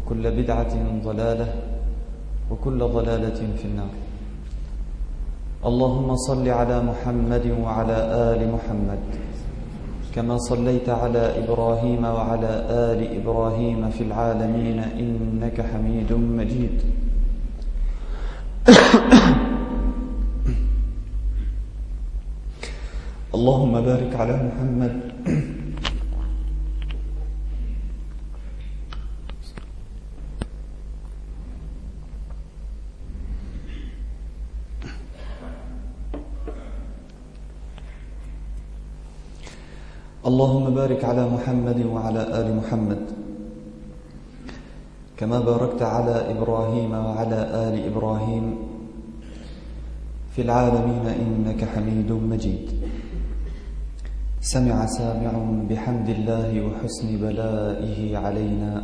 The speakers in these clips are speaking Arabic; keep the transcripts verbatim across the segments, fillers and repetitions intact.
وكل بدعة ضلالة وكل ضلالة في النار. اللهم صل على محمد وعلى آل محمد كما صليت على إبراهيم وعلى آل إبراهيم في العالمين إنك حميد مجيد. اللهم بارك على محمد اللهم بارك على محمد وعلى آل محمد كما باركت على إبراهيم وعلى آل إبراهيم في العالمين إنك حميد مجيد. سمع سامع بحمد الله وحسن بلائه علينا،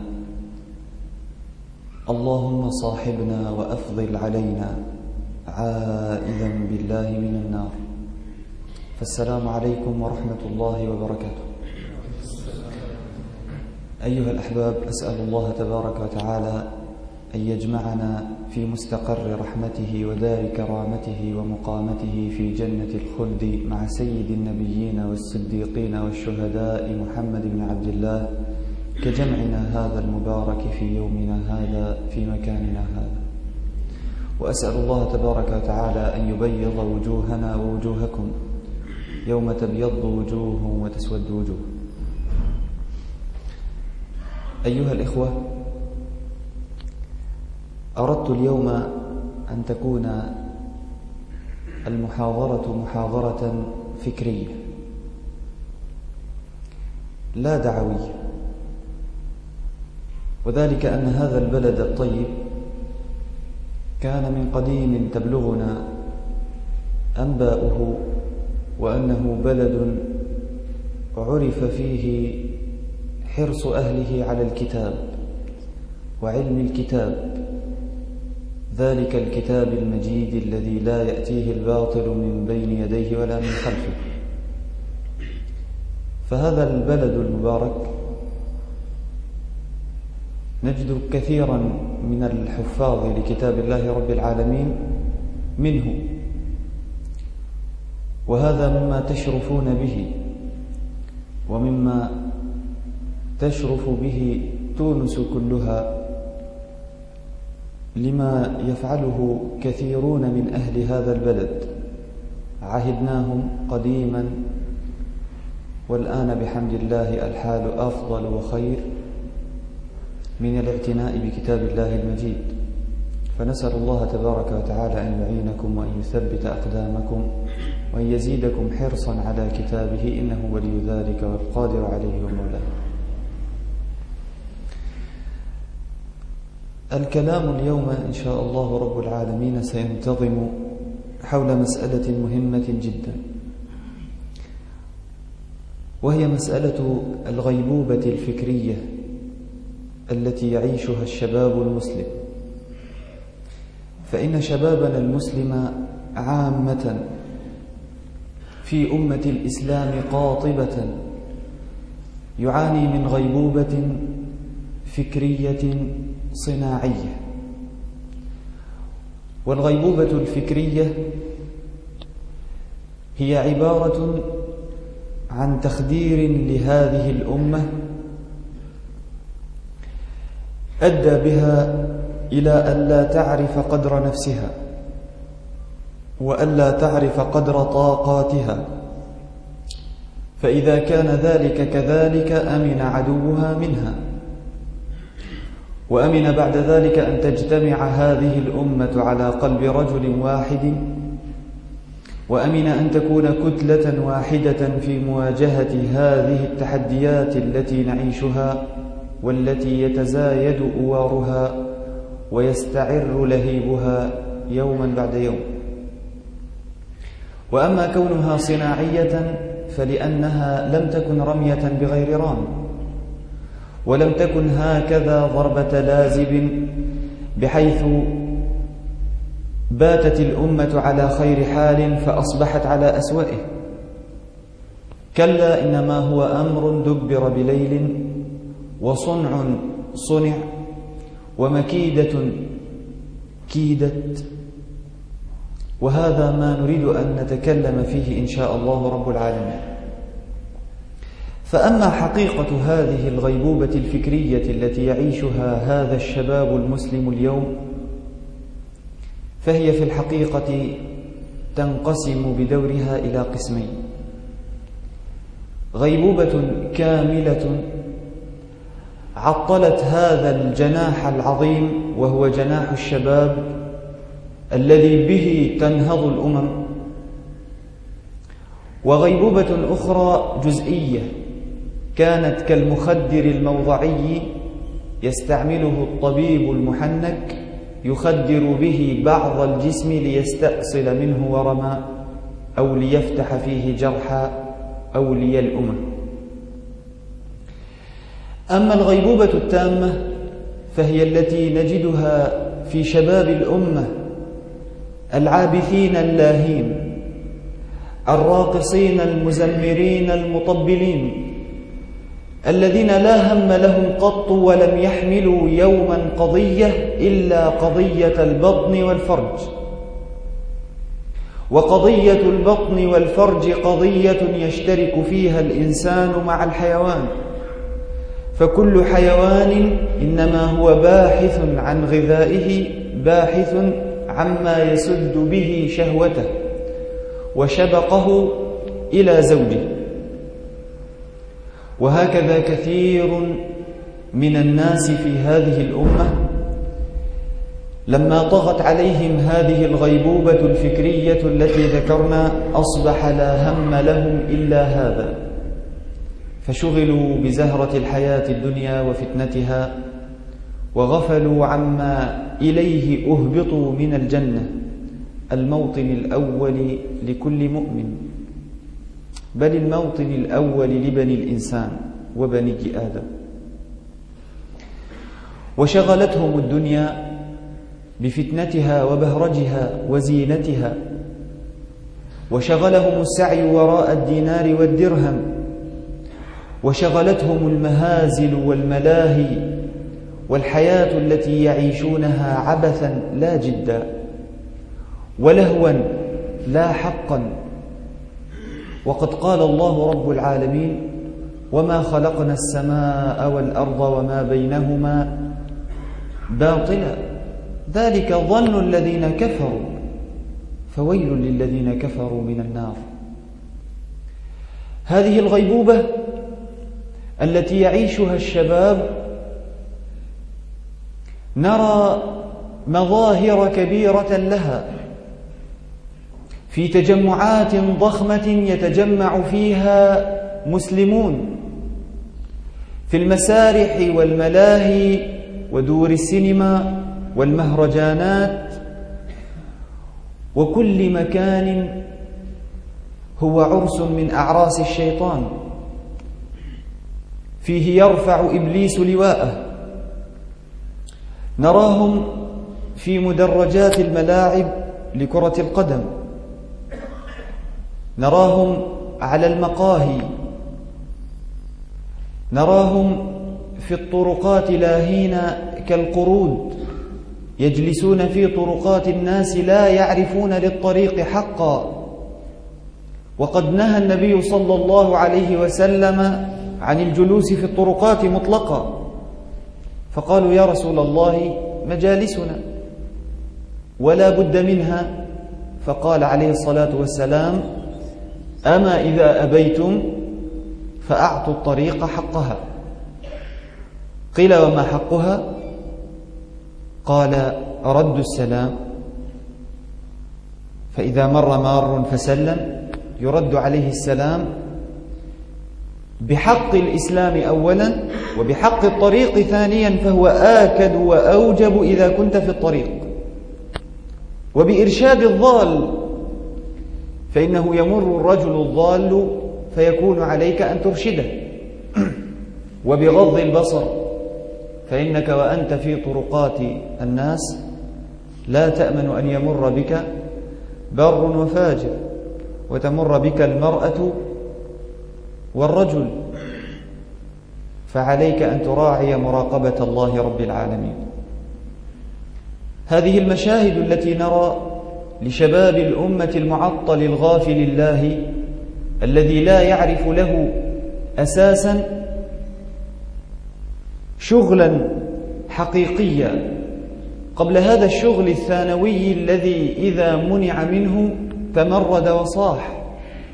اللهم صاحبنا وأفضل علينا عائذا بالله من النار. فالسلام عليكم ورحمة الله وبركاته. أيها الأحباب، أسأل الله تبارك وتعالى أن يجمعنا في مستقر رحمته ودار كرامته ومقامته في جنة الخلد مع سيد النبيين والصديقين والشهداء محمد بن عبد الله كجمعنا هذا المبارك في يومنا هذا في مكاننا هذا. وأسأل الله تبارك وتعالى أن يبيض وجوهنا ووجوهكم يوم تبيض وجوه وتسود وجوه. أيها الإخوة، أردت اليوم أن تكون المحاضرة محاضرة فكرية لا دعوية، وذلك أن هذا البلد الطيب كان من قديم تبلغنا أنباؤه، وأنه بلد عرف فيه حرص أهله على الكتاب وعلم الكتاب، ذلك الكتاب المجيد الذي لا يأتيه الباطل من بين يديه ولا من خلفه. فهذا البلد المبارك نجد كثيرا من الحفاظ لكتاب الله رب العالمين منه، وهذا مما تشرفون به ومما تشرف به تونس كلها، لما يفعله كثيرون من أهل هذا البلد. عهدناهم قديما، والآن بحمد الله الحال أفضل وخير من الاعتناء بكتاب الله المجيد. فنسأل الله تبارك وتعالى أن يعينكم وأن يثبت أقدامكم وأن يزيدكم حرصا على كتابه، إنه ولي ذلك والقادر عليه ومولاه. الكلام اليوم إن شاء الله رب العالمين سينتظم حول مسألة مهمة جدا، وهي مسألة الغيبوبة الفكرية التي يعيشها الشباب المسلم. فإن شبابنا المسلم عامة في أمة الإسلام قاطبة يعاني من غيبوبة فكرية صناعية. والغيبوبة الفكرية هي عبارة عن تخدير لهذه الأمة أدى بها إلى أن لا تعرف قدر نفسها وأن لا تعرف قدر طاقاتها، فإذا كان ذلك كذلك أمن عدوها منها، وأمن بعد ذلك أن تجتمع هذه الأمة على قلب رجل واحد، وأمن أن تكون كتلة واحدة في مواجهة هذه التحديات التي نعيشها والتي يتزايد أوارها ويستعر لهيبها يوما بعد يوم. وأما كونها صناعية فلأنها لم تكن رمية بغير رام، ولم تكن هكذا ضربة لازب بحيث باتت الأمة على خير حال فأصبحت على أسوأه. كلا، إنما هو أمر دبر بليل، وصنع صنع، ومكيدة كيدت، وهذا ما نريد أن نتكلم فيه إن شاء الله رب العالمين. فأما حقيقة هذه الغيبوبة الفكرية التي يعيشها هذا الشباب المسلم اليوم، فهي في الحقيقة تنقسم بدورها إلى قسمين: غيبوبة كاملة عطلت هذا الجناح العظيم وهو جناح الشباب الذي به تنهض الأمم، وغيبوبة أخرى جزئية كانت كالمخدر الموضعي يستعمله الطبيب المحنك يخدر به بعض الجسم ليستأصل منه ورما أو ليفتح فيه جرحا أو ليلؤمه. أما الغيبوبة التامة فهي التي نجدها في شباب الأمة العابثين اللاهين الراقصين المزمرين المطبلين، الذين لا هم لهم قط ولم يحملوا يوما قضية إلا قضية البطن والفرج، وقضية البطن والفرج قضية يشترك فيها الإنسان مع الحيوان، فكل حيوان إنما هو باحث عن غذائه، باحث عما يسد به شهوته وشبقه إلى زوجه. وهكذا كثير من الناس في هذه الأمة لما طغت عليهم هذه الغيبوبة الفكرية التي ذكرنا أصبح لا هم لهم إلا هذا، فشغلوا بزهرة الحياة الدنيا وفتنتها، وغفلوا عما إليه أهبطوا من الجنة، الموطن الأول لكل مؤمن، بل الموطن الأول لبني الإنسان وبني آدم. وشغلتهم الدنيا بفتنتها وبهرجها وزينتها، وشغلهم السعي وراء الدينار والدرهم، وشغلتهم المهازل والملاهي والحياة التي يعيشونها عبثا لا جدا، ولهوا لا حقا. وقد قال الله رب العالمين: وما خلقنا السماء والأرض وما بينهما باطلا، ذلك ظن الذين كفروا فويل للذين كفروا من النار. هذه الغيبوبة التي يعيشها الشباب نرى مظاهر كبيرة لها في تجمعات ضخمة يتجمع فيها مسلمون في المسارح والملاهي ودور السينما والمهرجانات وكل مكان هو عرس من أعراس الشيطان، فيه يرفع إبليس لواءه. نراهم في مدرجات الملاعب لكرة القدم، نراهم على المقاهي، نراهم في الطرقات لاهين كالقرود يجلسون في طرقات الناس لا يعرفون للطريق حقا. وقد نهى النبي صلى الله عليه وسلم عن الجلوس في الطرقات مطلقا، فقالوا: يا رسول الله مجالسنا ولا بد منها. فقال عليه الصلاة والسلام: أما إذا أبيتم فأعطوا الطريق حقها. قيل: وما حقها؟ قال: رد السلام، فإذا مر مار فسلم يرد عليه السلام بحق الإسلام أولا وبحق الطريق ثانيا، فهو آكد وأوجب إذا كنت في الطريق، وبإرشاد الضال، فإنه يمر الرجل الضال فيكون عليك أن ترشده، وبغض البصر، فإنك وأنت في طرقات الناس لا تأمن أن يمر بك بر وفاجر، وتمر بك المرأة والرجل، فعليك أن تراعي مراقبة الله رب العالمين. هذه المشاهد التي نرى لشباب الأمة المعطل الغافل الله الذي لا يعرف له أساسا شغلا حقيقيا قبل هذا الشغل الثانوي الذي إذا منع منه تمرد وصاح،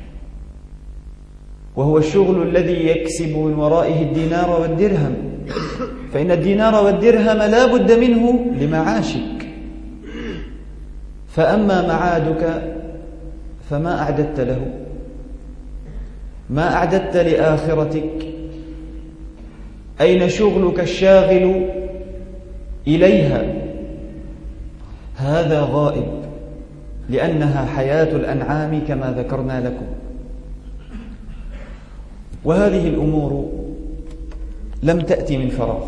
وهو الشغل الذي يكسب من ورائه الدينار والدرهم، فإن الدينار والدرهم لا بد منه لمعاشك. فأما معادك فما أعددت له؟ ما أعددت لآخرتك؟ أين شغلك الشاغل إليها؟ هذا غائب، لأنها حياة الأنعام كما ذكرنا لكم. وهذه الأمور لم تأتي من فراغ،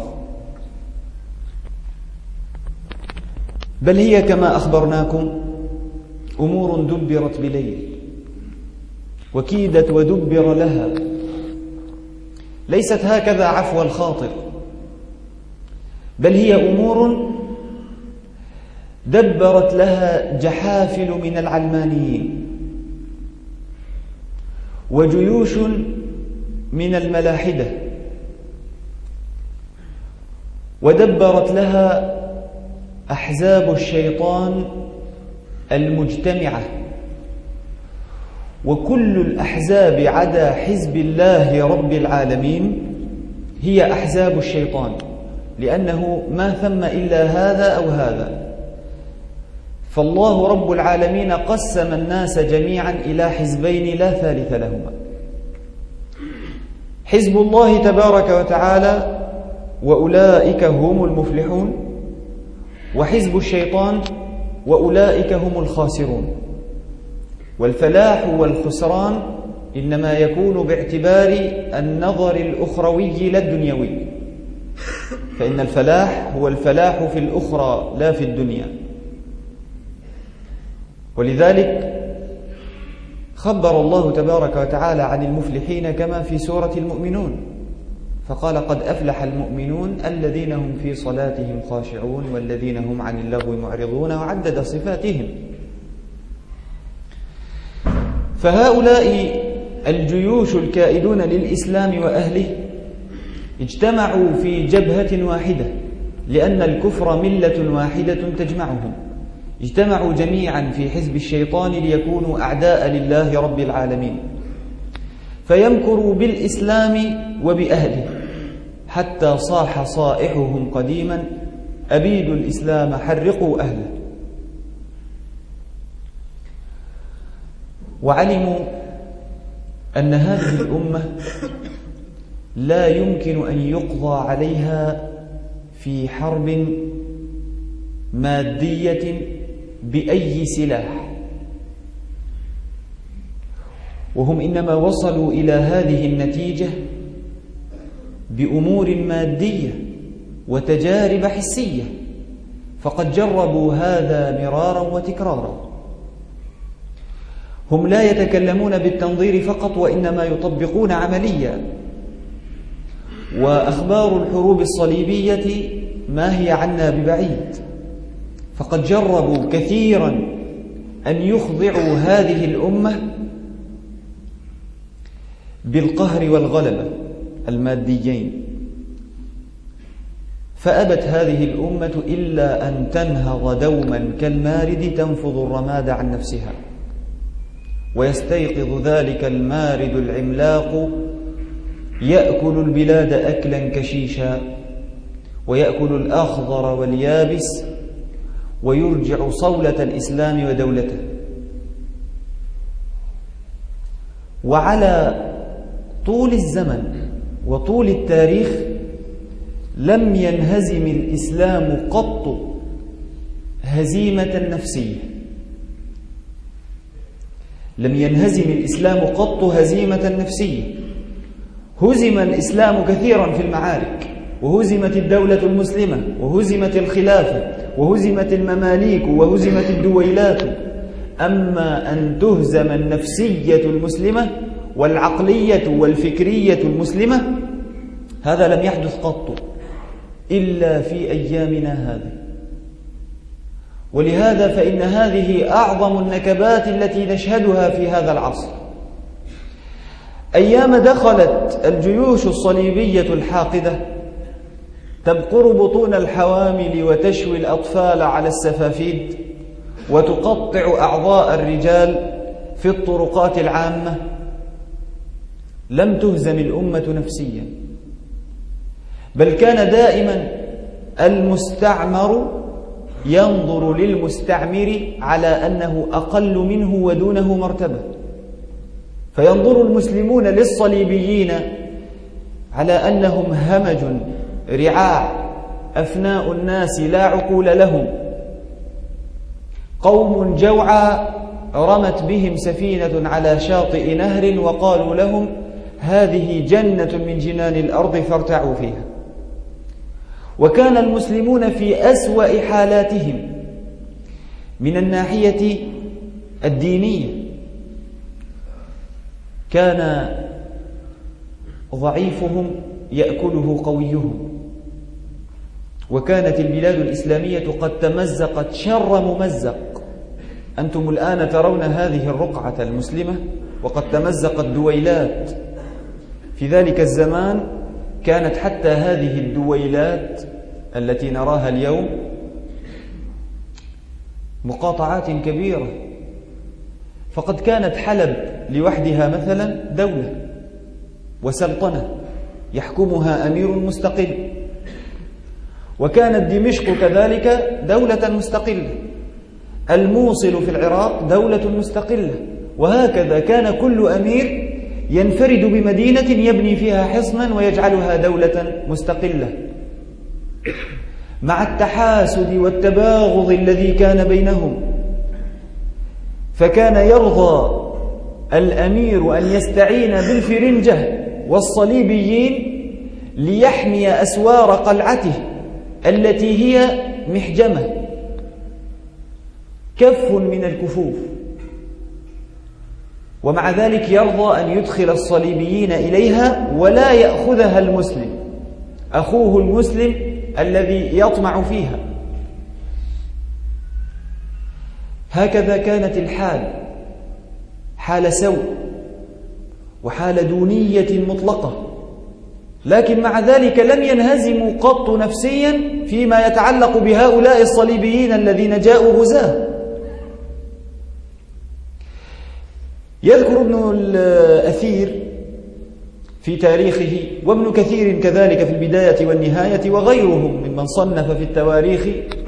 بل هي كما أخبرناكم أمور دبرت بليل وكيدت ودبر لها، ليست هكذا عفو الخاطر، بل هي أمور دبرت لها جحافل من العلمانيين وجيوش من الملاحدة، ودبرت لها أحزاب الشيطان المجتمعة، وكل الأحزاب عدا حزب الله رب العالمين هي أحزاب الشيطان، لأنه ما ثم إلا هذا أو هذا. فالله رب العالمين قسم الناس جميعا إلى حزبين لا ثالث لهما: حزب الله تبارك وتعالى وأولئك هم المفلحون، وحزب الشيطان وأولئك هم الخاسرون. والفلاح والخسران إنما يكون باعتبار النظر الأخروي لا الدنيوي، فإن الفلاح هو الفلاح في الأخرى لا في الدنيا. ولذلك خبر الله تبارك وتعالى عن المفلحين كما في سورة المؤمنون، فقال: قد أفلح المؤمنون الذين هم في صلاتهم خاشعون والذين هم عن اللغو معرضون، وعدد صفاتهم. فهؤلاء الجيوش الكائدون للإسلام وأهله اجتمعوا في جبهة واحدة، لأن الكفر ملة واحدة تجمعهم. اجتمعوا جميعا في حزب الشيطان ليكونوا أعداء لله رب العالمين، فيمكروا بالإسلام وبأهله، حتى صاح صائحهم قديما: أبيدوا الإسلام حرقوا أهله. وعلموا أن هذه الأمة لا يمكن أن يقضى عليها في حرب مادية بأي سلاح، وهم إنما وصلوا إلى هذه النتيجة بأمور مادية وتجارب حسية، فقد جربوا هذا مرارا وتكرارا. هم لا يتكلمون بالتنظير فقط، وإنما يطبقون عمليا. وأخبار الحروب الصليبية ما هي عنا ببعيد، فقد جربوا كثيرا أن يخضعوا هذه الأمة بالقهر والغلبة الماديين، فأبت هذه الأمة إلا أن تنهض دوما كالمارد تنفض الرماد عن نفسها، ويستيقظ ذلك المارد العملاق يأكل البلاد أكلا كشيشا، ويأكل الأخضر واليابس، ويرجع صولة الإسلام ودولته. وعلى طول الزمن وطول التاريخ لم ينهزم الإسلام قط هزيمة نفسية، لم ينهزم الإسلام قط هزيمة نفسية. هزم الإسلام كثيرا في المعارك، وهزمت الدولة المسلمة، وهزمت الخلافة، وهزمت المماليك، وهزمت الدويلات. أما أن تهزم النفسية المسلمة والعقلية والفكرية المسلمة، هذا لم يحدث قط إلا في أيامنا هذه. ولهذا فإن هذه أعظم النكبات التي نشهدها في هذا العصر. أيام دخلت الجيوش الصليبية الحاقدة تبقر بطون الحوامل وتشوي الأطفال على السفافيد وتقطع أعضاء الرجال في الطرقات العامة، لم تهزم الأمة نفسيا، بل كان دائما المستعمر ينظر للمستعمر على أنه أقل منه ودونه مرتبة، فينظر المسلمون للصليبيين على أنهم همج رعاع أفناء الناس لا عقول لهم، قوم جوعى رمت بهم سفينة على شاطئ نهر وقالوا لهم هذه جنة من جنان الأرض فارتعوا فيها. وكان المسلمون في أسوأ حالاتهم من الناحية الدينية، كان ضعيفهم يأكله قويهم، وكانت البلاد الإسلامية قد تمزقت شر ممزق. أنتم الآن ترون هذه الرقعة المسلمة وقد تمزقت دويلات، في ذلك الزمان كانت حتى هذه الدويلات التي نراها اليوم مقاطعات كبيرة، فقد كانت حلب لوحدها مثلا دولة وسلطنة يحكمها أمير مستقل، وكانت دمشق كذلك دولة مستقلة، الموصل في العراق دولة مستقلة، وهكذا كان كل أمير ينفرد بمدينة يبني فيها حصنا ويجعلها دولة مستقلة، مع التحاسد والتباغض الذي كان بينهم. فكان يرضى الأمير أن يستعين بالفرنجة والصليبيين ليحمي أسوار قلعته التي هي محجمة، كف من الكفوف، ومع ذلك يرضى أن يدخل الصليبيين إليها ولا يأخذها المسلم أخوه المسلم الذي يطمع فيها. هكذا كانت الحال، حال سوء وحال دونية مطلقة، لكن مع ذلك لم ينهزموا قط نفسيا فيما يتعلق بهؤلاء الصليبيين الذين جاءوا غزاة. يذكر ابن الأثير في تاريخه وابن كثير كذلك في البداية والنهاية وغيرهم ممن صنف في التواريخ،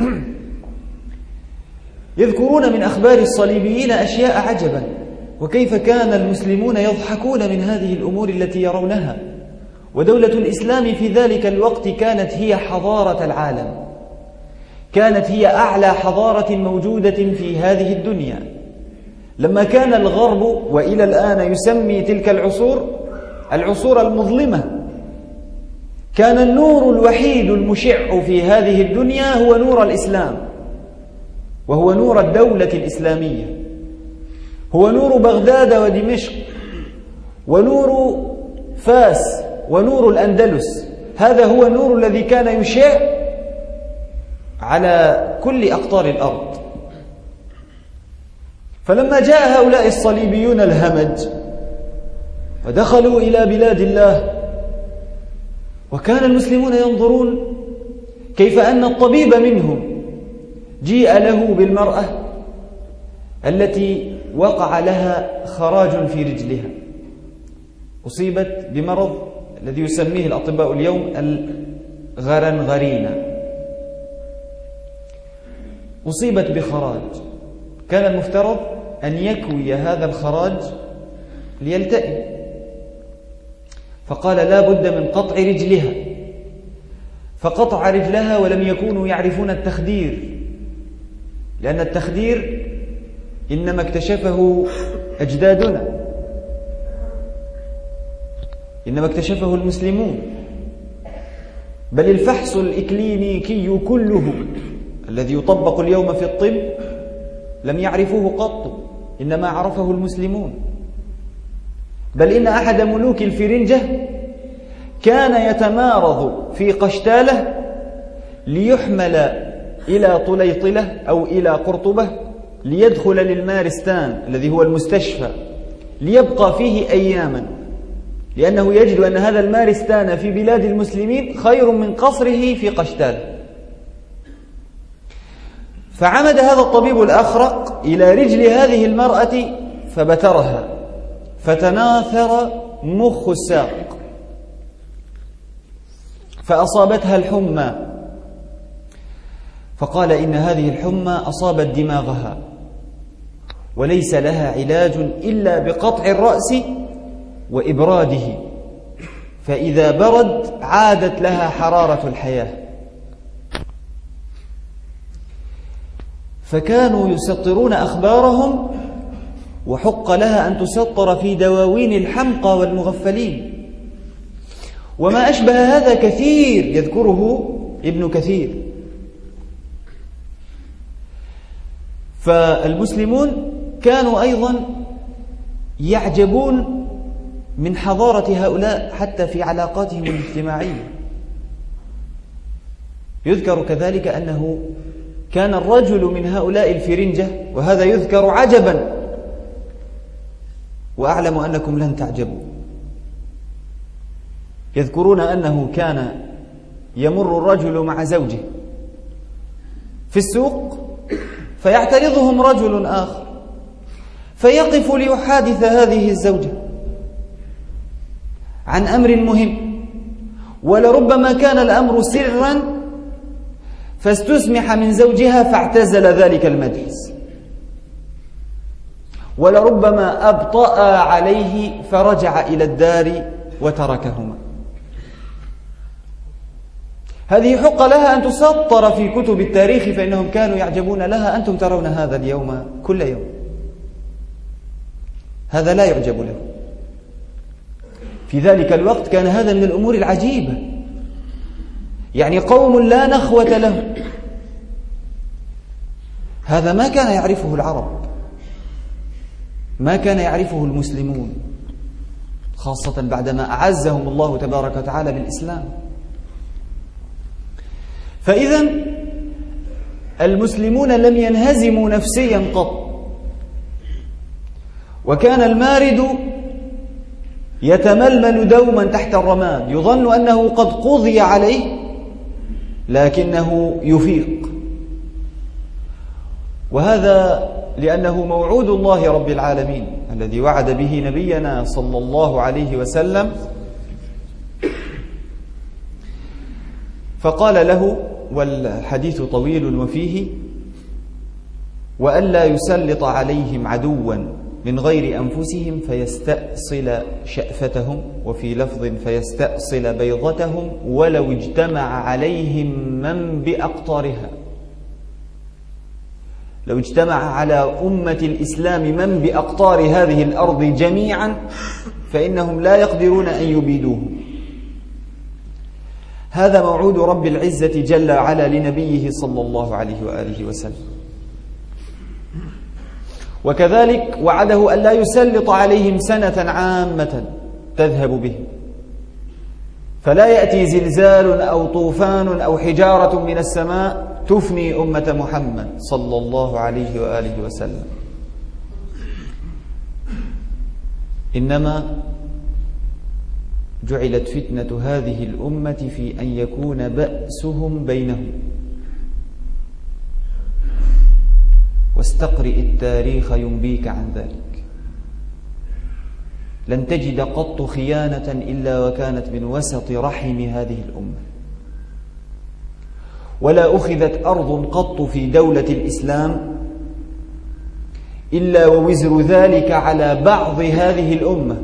يذكرون من أخبار الصليبيين أشياء عجبا، وكيف كان المسلمون يضحكون من هذه الأمور التي يرونها. ودولة الإسلام في ذلك الوقت كانت هي حضارة العالم، كانت هي أعلى حضارة موجودة في هذه الدنيا. لما كان الغرب وإلى الآن يسمي تلك العصور العصور المظلمة، كان النور الوحيد المشع في هذه الدنيا هو نور الإسلام، وهو نور الدولة الإسلامية، هو نور بغداد ودمشق ونور فاس ونور الأندلس. هذا هو النور الذي كان يشع على كل أقطار الأرض. فلما جاء هؤلاء الصليبيون الهمج ودخلوا إلى بلاد الله، وكان المسلمون ينظرون كيف أن الطبيب منهم جيء له بالمرأة التي وقع لها خراج في رجلها، أصيبت بمرض الذي يسميه الأطباء اليوم الغرنغرينة، أصيبت بخراج، كان المفترض أن يكوي هذا الخراج ليلتئم، فقال لا بد من قطع رجلها، فقطع رجلها ولم يكونوا يعرفون التخدير، لأن التخدير إنما اكتشفه أجدادنا، إنما اكتشفه المسلمون، بل الفحص الإكلينيكي كله الذي يطبق اليوم في الطب لم يعرفوه قط، إنما عرفه المسلمون. بل إن أحد ملوك الفرنجة كان يتمارض في قشتالة ليحمل إلى طليطلة أو إلى قرطبة ليدخل للمارستان الذي هو المستشفى ليبقى فيه أياما، لأنه يجد أن هذا المارستان في بلاد المسلمين خير من قصره في قشتال. فعمد هذا الطبيب الأخرق إلى رجل هذه المرأة فبترها، فتناثر مخ الساق فأصابتها الحمى، فقال إن هذه الحمى أصابت دماغها وليس لها علاج إلا بقطع الرأس وإبراده، فإذا برد عادت لها حرارة الحياة. فكانوا يسطرون أخبارهم، وحق لها أن تسطر في دواوين الحمقى والمغفلين. وما أشبه هذا كثير يذكره ابن كثير. فالمسلمون كانوا أيضا يعجبون من حضارة هؤلاء حتى في علاقاتهم الاجتماعية. يذكر كذلك أنه كان الرجل من هؤلاء الفرنجة، وهذا يذكر عجبا وأعلم أنكم لن تعجبوا، يذكرون أنه كان يمر الرجل مع زوجه في السوق فيعترضهم رجل آخر فيقف ليحادث هذه الزوجة عن أمر مهم، ولربما كان الأمر سرا فاستسمح من زوجها فاعتزل ذلك المجلس، ولربما أبطأ عليه فرجع إلى الدار وتركهما. هذه حق لها أن تسطر في كتب التاريخ، فإنهم كانوا يعجبون لها. أنتم ترون هذا اليوم كل يوم، هذا لا يعجب له. في ذلك الوقت كان هذا من الأمور العجيبة، يعني قوم لا نخوة لهم، هذا ما كان يعرفه العرب، ما كان يعرفه المسلمون، خاصة بعدما أعزهم الله تبارك وتعالى بالإسلام. فإذا المسلمون لم ينهزموا نفسيا قط، وكان المارد يتململ دوما تحت الرماد، يظن أنه قد قضي عليه لكنه يفيق، وهذا لأنه موعود الله رب العالمين الذي وعد به نبينا صلى الله عليه وسلم، فقال له، والحديث طويل وفيه: وألا يسلط عليهم عدوا من غير أنفسهم فيستأصل شأفتهم، وفي لفظ فيستأصل بيضتهم ولو اجتمع عليهم من بأقطارها. لو اجتمع على أمة الإسلام من بأقطار هذه الأرض جميعا فإنهم لا يقدرون أن يبيدوهم. هذا موعود رب العزة جل وعلا لنبيه صلى الله عليه وآله وسلم. وكذلك وعده أن لا يسلط عليهم سنة عامة تذهب بهم، فلا يأتي زلزال أو طوفان أو حجارة من السماء تفني أمة محمد صلى الله عليه وآله وسلم. إنما جعلت فتنة هذه الأمة في أن يكون بأسهم بينهم. واستقرئ التاريخ ينبيك عن ذلك. لن تجد قط خيانة إلا وكانت من وسط رحم هذه الأمة، ولا أخذت أرض قط في دولة الإسلام إلا ووزر ذلك على بعض هذه الأمة.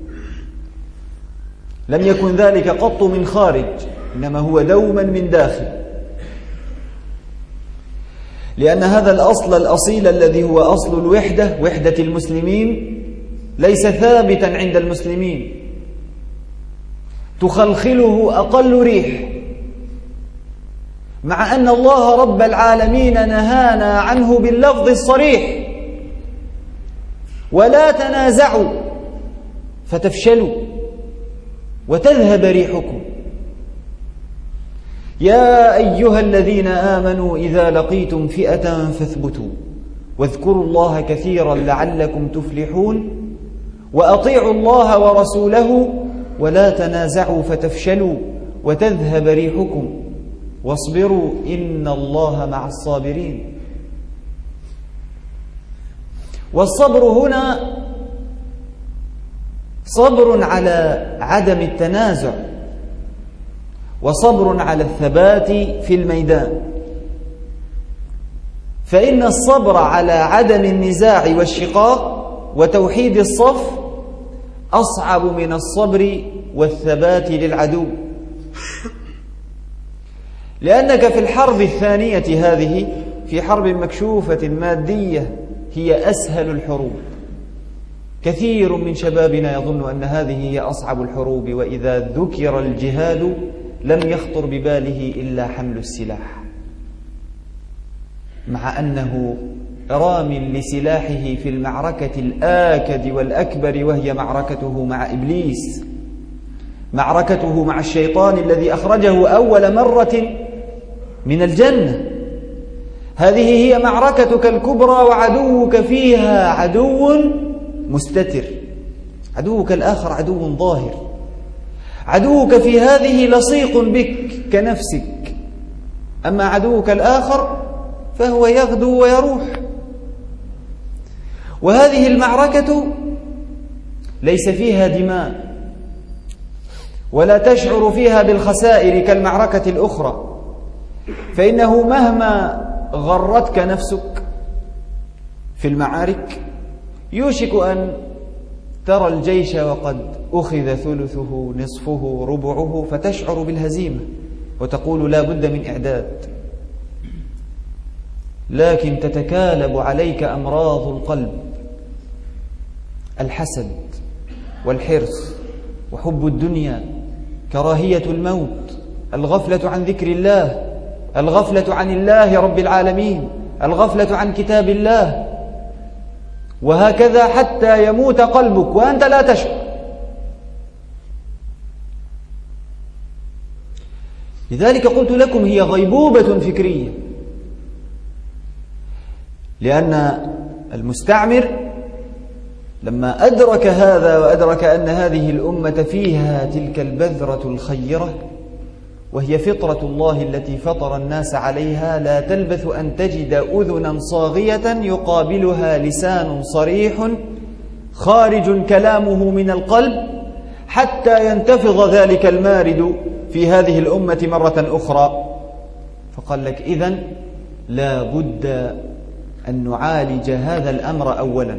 لم يكن ذلك قط من خارج، إنما هو دوما من داخل، لأن هذا الأصل الأصيل الذي هو أصل الوحدة، وحدة المسلمين، ليس ثابتا عند المسلمين، تخلخله أقل ريح، مع أن الله رب العالمين نهانا عنه باللفظ الصريح: ولا تنازعوا فتفشلوا وتذهب ريحكم. يا أيها الذين آمنوا إذا لقيتم فئة فاثبتوا واذكروا الله كثيرا لعلكم تفلحون وأطيعوا الله ورسوله ولا تنازعوا فتفشلوا وتذهب ريحكم واصبروا إن الله مع الصابرين. والصبر هنا صبر على عدم التنازع وصبر على الثبات في الميدان، فإن الصبر على عدم النزاع والشقاق وتوحيد الصف أصعب من الصبر والثبات للعدو، لأنك في الحرب الثانية هذه، في حرب مكشوفة مادية هي أسهل الحروب. كثير من شبابنا يظن أن هذه هي أصعب الحروب، وإذا ذكر الجهاد لم يخطر بباله إلا حمل السلاح، مع أنه رام لسلاحه في المعركة الآكد والأكبر، وهي معركته مع إبليس، معركته مع الشيطان الذي أخرجه أول مرة من الجنة. هذه هي معركتك الكبرى، وعدوك فيها عدو مستتر، عدوك الآخر عدو ظاهر. عدوك في هذه لصيق بك كنفسك، أما عدوك الآخر فهو يغدو ويروح. وهذه المعركة ليس فيها دماء ولا تشعر فيها بالخسائر كالمعركة الأخرى، فإنه مهما غرتك نفسك في المعارك يوشك أن ترى الجيش وقد أخذ ثلثه نصفه ربعه، فتشعر بالهزيمة وتقول لا بد من إعداد، لكن تتكالب عليك أمراض القلب، الحسد والحرص وحب الدنيا، كراهية الموت، الغفلة عن ذكر الله، الغفلة عن الله رب العالمين، الغفلة عن كتاب الله، وهكذا حتى يموت قلبك وأنت لا تشعر. لذلك قلت لكم هي غيبوبة فكرية، لأن المستعمر لما أدرك هذا وأدرك أن هذه الأمة فيها تلك البذرة الخيرة، وهي فطرة الله التي فطر الناس عليها، لا تلبث أن تجد أذنا صاغية يقابلها لسان صريح خارج كلامه من القلب، حتى ينتفض ذلك المارد في هذه الأمة مرة أخرى. فقال لك إذن لا بد أن نعالج هذا الأمر أولا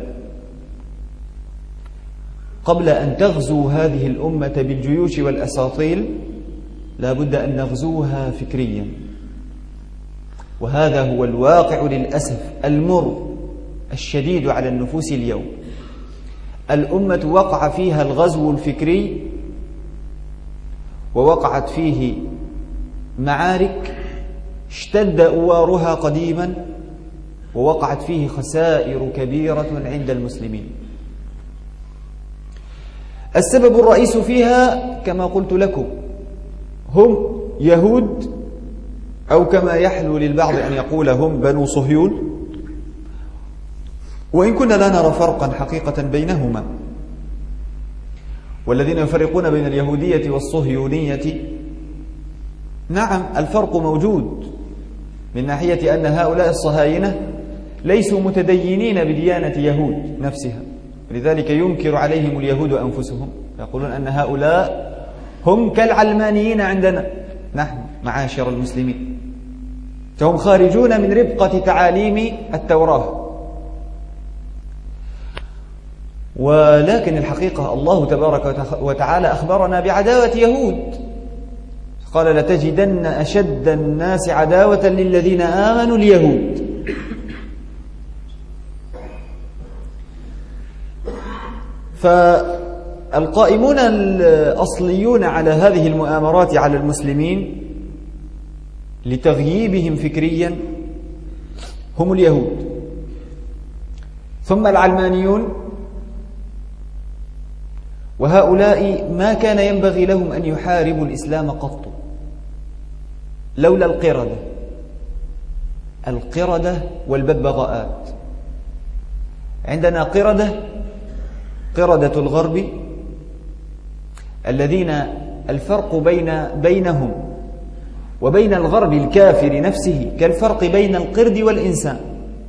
قبل أن تغزو هذه الأمة بالجيوش والأساطيل، لا بد أن نغزوها فكريا. وهذا هو الواقع للأسف المر الشديد على النفوس اليوم. الأمة وقع فيها الغزو الفكري، ووقعت فيه معارك اشتد أوارها قديما، ووقعت فيه خسائر كبيرة عند المسلمين. السبب الرئيس فيها كما قلت لكم هم يهود، أو كما يحلو للبعض أن يقول هم بنو صهيون، وإن كنا لا نرى فرقا حقيقة بينهما. والذين يفرقون بين اليهودية والصهيونية، نعم الفرق موجود من ناحية أن هؤلاء الصهاينة ليسوا متدينين بديانة يهود نفسها، ولذلك ينكر عليهم اليهود أنفسهم، يقولون أن هؤلاء هم كالعلمانيين عندنا نحن معاشر المسلمين، فهم خارجون من ربقة تعاليم التوراة. ولكن الحقيقة الله تبارك وتعالى أخبرنا بعداوة يهود، قال لتجدن أشد الناس عداوة للذين آمنوا اليهود. فالقائمون الأصليون على هذه المؤامرات على المسلمين لتغييبهم فكريا هم اليهود، ثم العلمانيون، وهؤلاء ما كان ينبغي لهم أن يحاربوا الإسلام قط، لولا القردة القردة والببغاءات. عندنا قردة قردة الغرب الذين الفرق بين بينهم وبين الغرب الكافر نفسه كالفرق بين القرد والإنسان.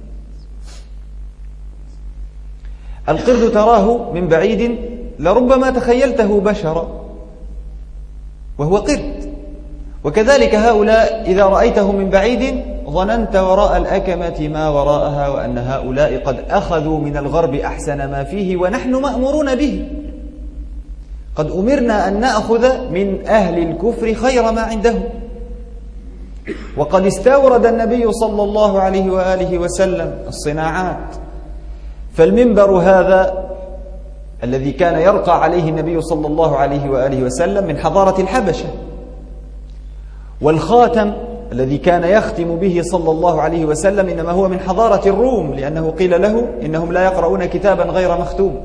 القرد تراه من بعيد لربما تخيلته بشرا وهو قرد، وكذلك هؤلاء إذا رأيته من بعيد ظننت وراء الأكمة ما وراءها، وأن هؤلاء قد أخذوا من الغرب أحسن ما فيه ونحن مأمورون به. قد أمرنا أن نأخذ من أهل الكفر خير ما عندهم. وقد استورد النبي صلى الله عليه وآله وسلم الصناعات، فالمنبر هذا الذي كان يرقى عليه النبي صلى الله عليه وآله وسلم من حضارة الحبشة، والخاتم الذي كان يختم به صلى الله عليه وسلم إنما هو من حضارة الروم، لأنه قيل له إنهم لا يقرؤون كتابا غير مختوم.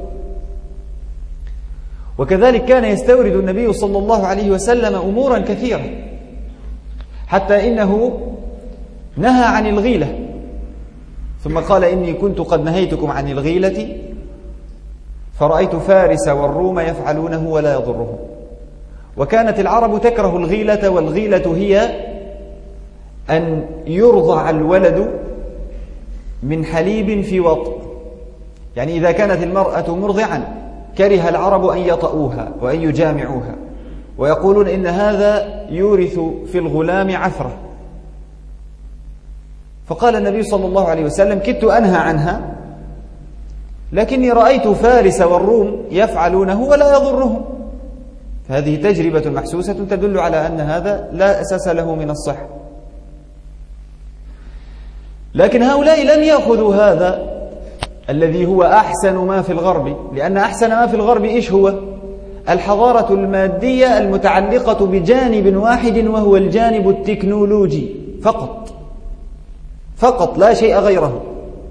وكذلك كان يستورد النبي صلى الله عليه وسلم أمورا كثيرة، حتى إنه نهى عن الغيلة، ثم قال إني كنت قد نهيتكم عن الغيلة فرأيت فارس والروم يفعلونه ولا يضرهم. وكانت العرب تكره الغيلة، والغيلة هي أن يرضع الولد من حليب في وطء، يعني إذا كانت المرأة مرضعا كره العرب أن يطؤوها وأن يجامعوها، ويقولون إن هذا يورث في الغلام عثرة. فقال النبي صلى الله عليه وسلم كدت أنهى عنها، لكني رأيت فارس والروم يفعلونه ولا يضرهم. فهذه تجربة محسوسة تدل على أن هذا لا أساس له من الصحة. لكن هؤلاء لم يأخذوا هذا الذي هو أحسن ما في الغرب، لأن أحسن ما في الغرب إيش هو؟ الحضارة المادية المتعلقة بجانب واحد، وهو الجانب التكنولوجي فقط فقط، لا شيء غيره.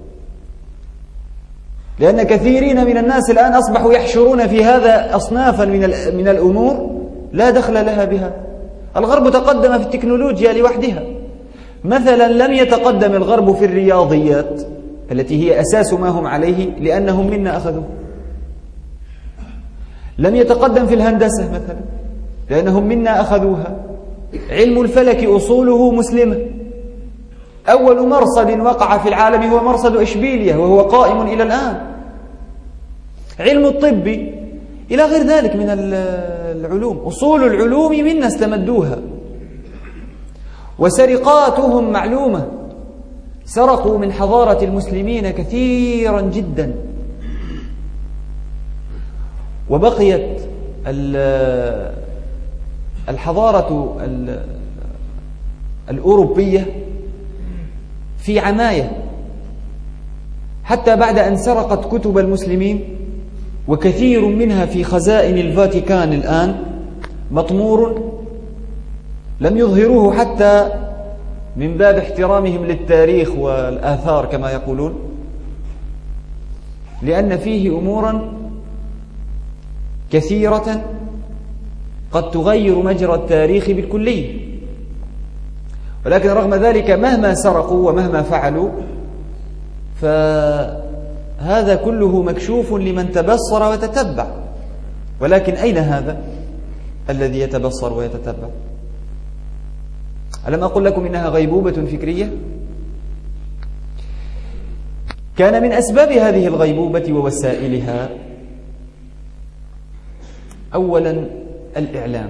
لأن كثيرين من الناس الآن أصبحوا يحشرون في هذا أصنافا من من الأمور لا دخل لها بها. الغرب تقدم في التكنولوجيا لوحدها. مثلا لم يتقدم الغرب في الرياضيات التي هي أساس ما هم عليه، لأنهم منا أخذوه. لم يتقدم في الهندسة مثلا، لأنهم منا أخذوها. علم الفلك أصوله مسلمة. أول مرصد وقع في العالم هو مرصد إشبيلية، وهو قائم إلى الآن. علم الطب إلى غير ذلك من العلوم، أصول العلوم منا استمدوها. وسرقاتهم معلومة، سرقوا من حضارة المسلمين كثيرا جدا. وبقيت الحضارة الأوروبية في عماية، حتى بعد أن سرقت كتب المسلمين، وكثير منها في خزائن الفاتيكان الآن مطمور، لم يظهروه حتى من باب احترامهم للتاريخ والآثار كما يقولون، لأن فيه أمورا كثيرة قد تغير مجرى التاريخ بالكلية. ولكن رغم ذلك مهما سرقوا ومهما فعلوا فهذا كله مكشوف لمن تبصر وتتبع. ولكن أين هذا الذي يتبصر ويتتبع؟ ألم أقل لكم إنها غيبوبة فكرية؟ كان من أسباب هذه الغيبوبة ووسائلها أولا الإعلام.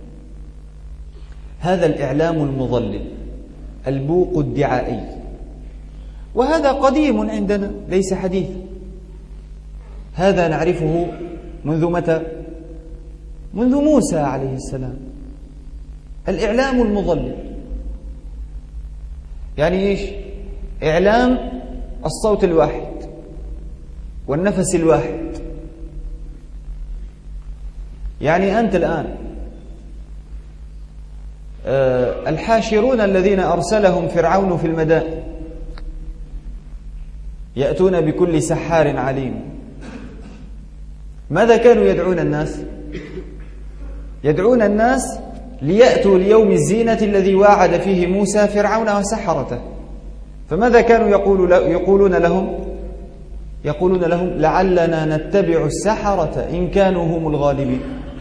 هذا الإعلام المضلل البوق الدعائي، وهذا قديم عندنا ليس حديث. هذا نعرفه منذ متى؟ منذ موسى عليه السلام. الإعلام المضلل يعني إيش؟ إعلام الصوت الواحد والنفس الواحد. يعني أنت الآن الحاشرون الذين أرسلهم فرعون في المدائن يأتون بكل سحار عليم، ماذا كانوا يدعون الناس؟ يدعون الناس ليأتوا ليوم الزينة الذي واعد فيه موسى فرعون وسحرته. فماذا كانوا يقول يقولون لهم؟ يقولون لهم لعلنا نتبع السحرة إن كانوا هم الغالبين.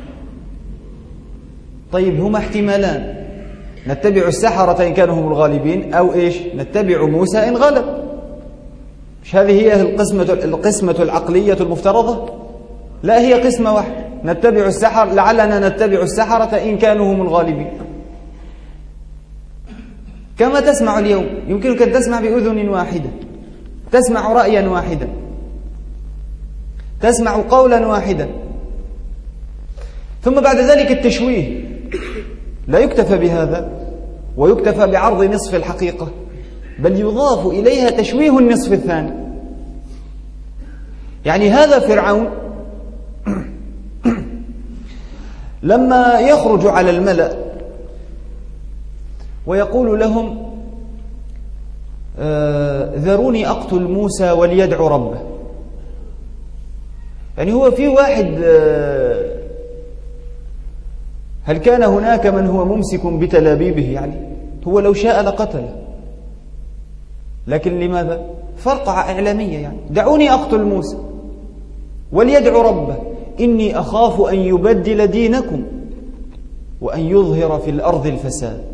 طيب هما احتمالان، نتبع السحرة إن كانوا هم الغالبين، أو إيش؟ نتبع موسى إن غلب. مش هذه هي القسمة القسمة العقلية المفترضة؟ لا، هي قسمة واحدة، نتبع السحر لعلنا نتبع السحرة إن كانوا هم الغالبين. كما تسمع اليوم، يمكنك أن تسمع بأذن واحدة، تسمع رأيا واحدا، تسمع قولا واحدا، ثم بعد ذلك التشويه. لا يكتفى بهذا ويكتفى بعرض نصف الحقيقة، بل يضاف إليها تشويه النصف الثاني. يعني هذا فرعون لما يخرج على الملأ ويقول لهم آه ذروني أقتل موسى وليدعو ربه، يعني هو في واحد آه هل كان هناك من هو ممسك بتلابيبه؟ يعني هو لو شاء لقتله، لكن لماذا؟ فرقعة إعلامية، يعني دعوني أقتل موسى وليدعو ربه إني أخاف أن يبدل دينكم وأن يظهر في الأرض الفساد.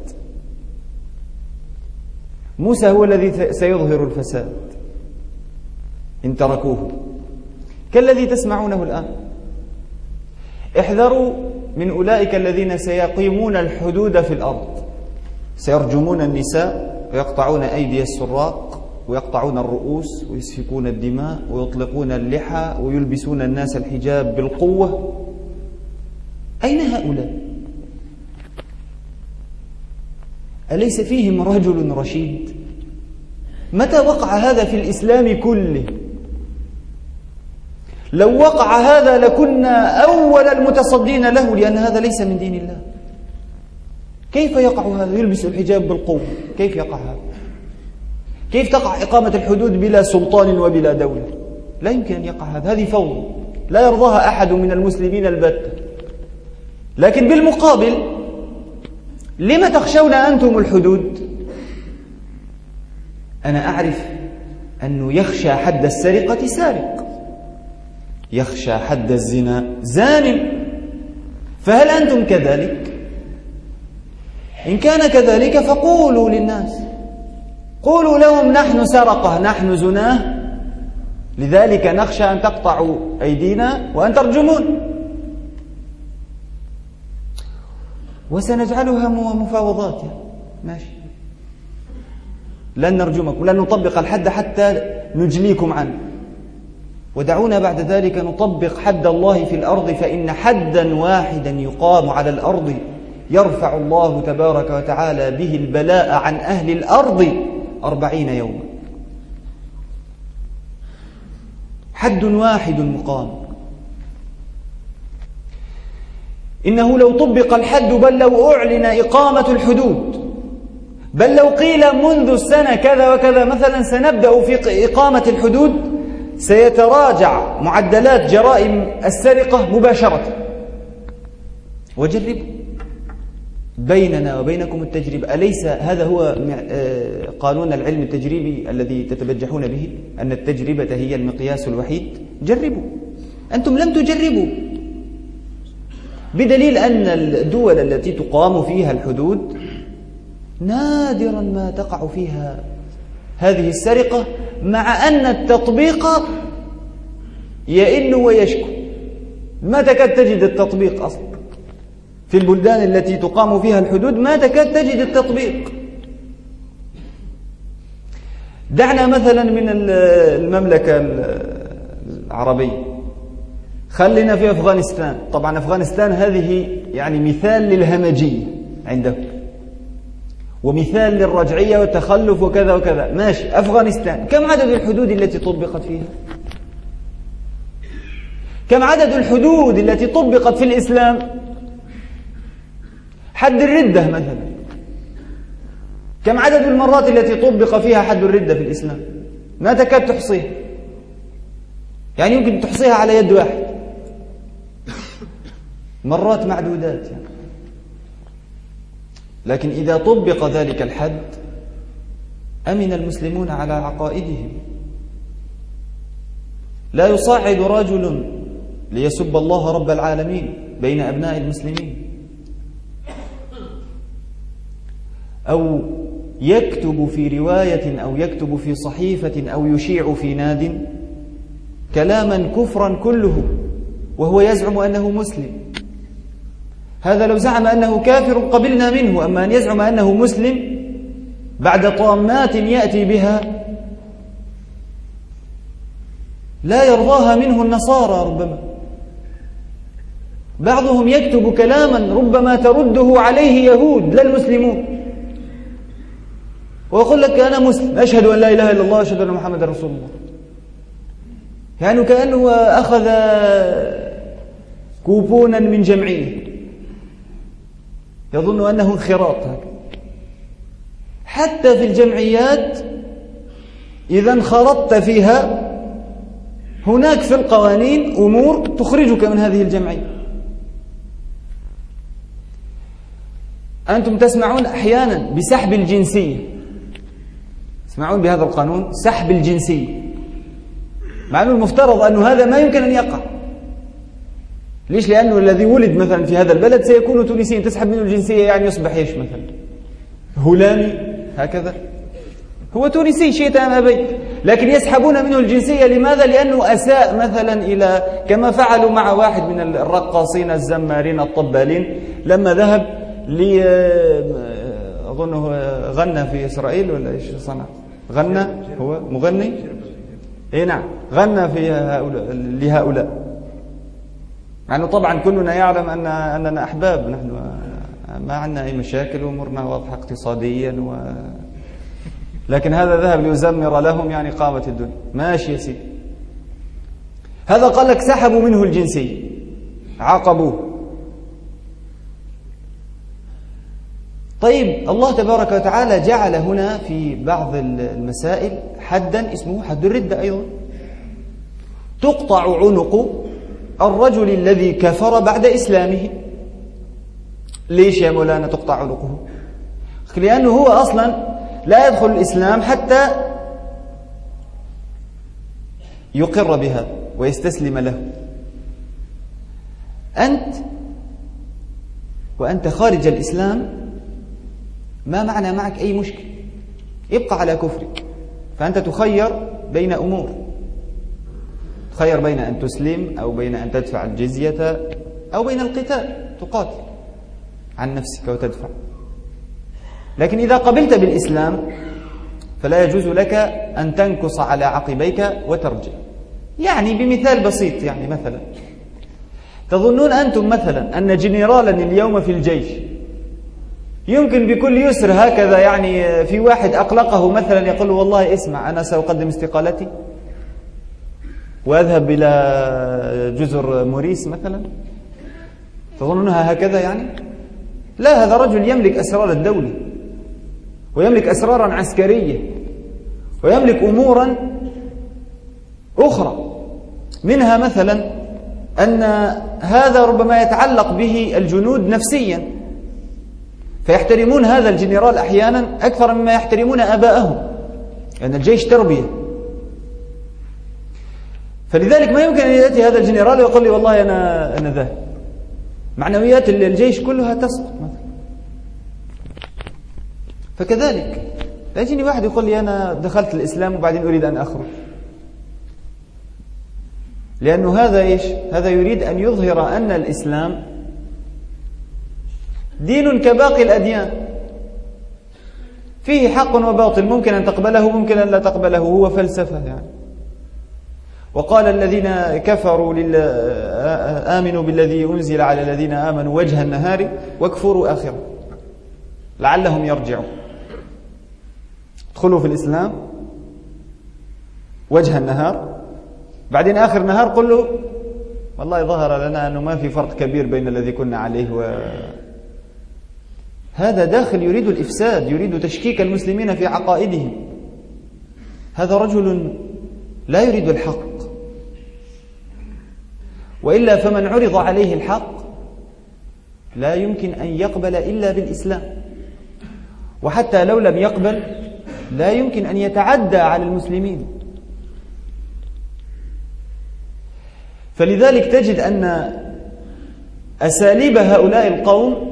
موسى هو الذي سيظهر الفساد إن تركوه، كالذي تسمعونه الآن. احذروا من أولئك الذين سيقيمون الحدود في الأرض، سيرجمون النساء ويقطعون أيدي السراق ويقطعون الرؤوس ويسفكون الدماء ويطلقون اللحى ويلبسون الناس الحجاب بالقوة. أين هؤلاء؟ أليس فيهم رجل رشيد؟ متى وقع هذا في الإسلام كله؟ لو وقع هذا لكنا أول المتصدين له، لأن هذا ليس من دين الله. كيف يقع هذا؟ يلبس الحجاب بالقوة، كيف يقع هذا؟ كيف تقع إقامة الحدود بلا سلطان وبلا دولة؟ لا يمكن أن يقع هذا، هذه فوضى لا يرضاها أحد من المسلمين البتة. لكن بالمقابل لما تخشون أنتم الحدود؟ أنا أعرف أنه يخشى حد السرقة سارق، يخشى حد الزنا زان، فهل أنتم كذلك؟ إن كان كذلك فقولوا للناس، قولوا لهم نحن سرقة نحن زناه، لذلك نخشى أن تقطعوا أيدينا وأن ترجمون، وسنجعلها مفاوضات. يعني ماشي، لن نرجمكم، لن نطبق الحد حتى نجليكم عنه، ودعونا بعد ذلك نطبق حد الله في الأرض، فإن حدا واحدا يقام على الأرض يرفع الله تبارك وتعالى به البلاء عن أهل الأرض أربعين يوما. حد واحد مقام. إنه لو طبق الحد، بل لو أعلن إقامة الحدود، بل لو قيل منذ السنة كذا وكذا مثلا سنبدأ في إقامة الحدود، سيتراجع معدلات جرائم السرقة مباشرة. وجربوا بيننا وبينكم التجربة. أليس هذا هو قانون العلم التجريبي الذي تتبجحون به، أن التجربة هي المقياس الوحيد؟ جربوا. أنتم لم تجربوا، بدليل أن الدول التي تقام فيها الحدود نادرا ما تقع فيها هذه السرقة، مع أن التطبيق يئن ويشكو. ما تكاد تجد التطبيق أصلا في البلدان التي تقام فيها الحدود، ما تكاد تجد التطبيق. دعنا مثلا من المملكة العربية، خلينا في أفغانستان. طبعا أفغانستان هذه يعني مثال للهمجية عندهم، ومثال للرجعية والتخلف وكذا وكذا. ماشي، أفغانستان كم عدد الحدود التي طبقت فيها؟ كم عدد الحدود التي طبقت في الإسلام؟ حد الردة مثلا، كم عدد المرات التي طبق فيها حد الردة في الإسلام؟ ما تكاد تحصيها، يعني يمكن تحصيها على يد واحد، مرات معدودات يعني. لكن إذا طبق ذلك الحد أمن المسلمون على عقائدهم. لا يصعد رجل ليسب الله رب العالمين بين أبناء المسلمين، أو يكتب في رواية أو يكتب في صحيفة أو يشيع في ناد كلاما كفرا كله وهو يزعم أنه مسلم. هذا لو زعم أنه كافر قبلنا منه، أما أن يزعم أنه مسلم بعد طامات يأتي بها لا يرضاها منه النصارى. ربما بعضهم يكتب كلاما ربما ترده عليه يهود لا المسلمون، ويقول لك أنا مسلم، أشهد أن لا إله إلا الله وأشهد أن محمد رسول الله، يعني كأنه أخذ كوبونا من جمعية يظن أنه انخراط. حتى في الجمعيات إذا انخرطت فيها هناك في القوانين أمور تخرجك من هذه الجمعية. أنتم تسمعون أحيانا بسحب الجنسية، تسمعون بهذا القانون سحب الجنسية، مع أنه المفترض أنه هذا ما يمكن أن يقع. ليش؟ لأنه الذي ولد مثلا في هذا البلد سيكون تونسيا، تسحب منه الجنسية يعني يصبح إيش مثلا هولامي هكذا، هو تونسي شئت أم أبيت، لكن يسحبون منه الجنسية. لماذا؟ لأنه أساء مثلا إلى، كما فعلوا مع واحد من الرقاصين الزمارين الطبالين لما ذهب لي أظنه غنى في إسرائيل ولا إيش صنع، غنى هو مغني، إيه نعم، غنى في هؤلاء لهؤلاء، مع أنه طبعا كلنا يعلم أن أننا أحباب، نحن ما عندنا أي مشاكل وأمورنا واضحة اقتصاديا و... لكن هذا ذهب ليزمر لهم، يعني قامت الدنيا ماشي يا سيدي. هذا قال لك سحبوا منه الجنسية، عاقبوه. طيب الله تبارك وتعالى جعل هنا في بعض المسائل حدا اسمه حد الردة أيضا، تقطع عنق الرجل الذي كفر بعد إسلامه. ليش يا مولانا تقطع عنقه؟ لأنه هو أصلا لا يدخل الإسلام حتى يقر بها ويستسلم له. أنت وأنت خارج الإسلام ما معنى معك أي مشكل، ابقى على كفرك. فأنت تخير بين أمور، تخير بين أن تسلم أو بين أن تدفع الجزية أو بين القتال، تقاتل عن نفسك وتدفع. لكن إذا قبلت بالإسلام فلا يجوز لك أن تنكص على عقبيك وترجع. يعني بمثال بسيط، يعني مثلا تظنون أنتم مثلا أن جنرالا اليوم في الجيش يمكن بكل يسر هكذا، يعني في واحد أقلقه مثلا يقول والله اسمع أنا سأقدم استقالتي وأذهب إلى جزر موريس مثلا، تظنونها هكذا يعني؟ لا، هذا رجل يملك أسرار الدولة ويملك أسرارا عسكرية ويملك أمورا أخرى، منها مثلا أن هذا ربما يتعلق به الجنود نفسيا، فيحترمون هذا الجنرال أحيانا أكثر مما يحترمون آباءهم، لأن الجيش تربية. فلذلك ما يمكن أن يأتي هذا الجنرال ويقول لي والله أنا أنا ذاهب، معنويات الجيش كلها تسقط مثلا. فكذلك لا يجيني واحد يقول لي أنا دخلت الإسلام وبعدين أريد أن أخرج، لأنه هذا إيش؟ هذا يريد أن يظهر أن الإسلام دين كباقي الأديان، فيه حق وباطل، ممكن أن تقبله ممكن أن لا تقبله، هو فلسفة يعني. وقال الذين كفروا لله آمنوا بالذي أنزل على الذين آمنوا وجه النهار واكفروا آخره لعلهم يرجعون. ادخلوا في الإسلام وجه النهار، بعدين آخر نهار قل له والله ظهر لنا أنه ما في فرق كبير بين الذي كنا عليه و... هذا داخل يريد الإفساد، يريد تشكيك المسلمين في عقائدهم. هذا رجل لا يريد الحق، وإلا فمن عرض عليه الحق لا يمكن أن يقبل إلا بالإسلام. وحتى لو لم يقبل لا يمكن أن يتعدى على المسلمين. فلذلك تجد أن أساليب هؤلاء القوم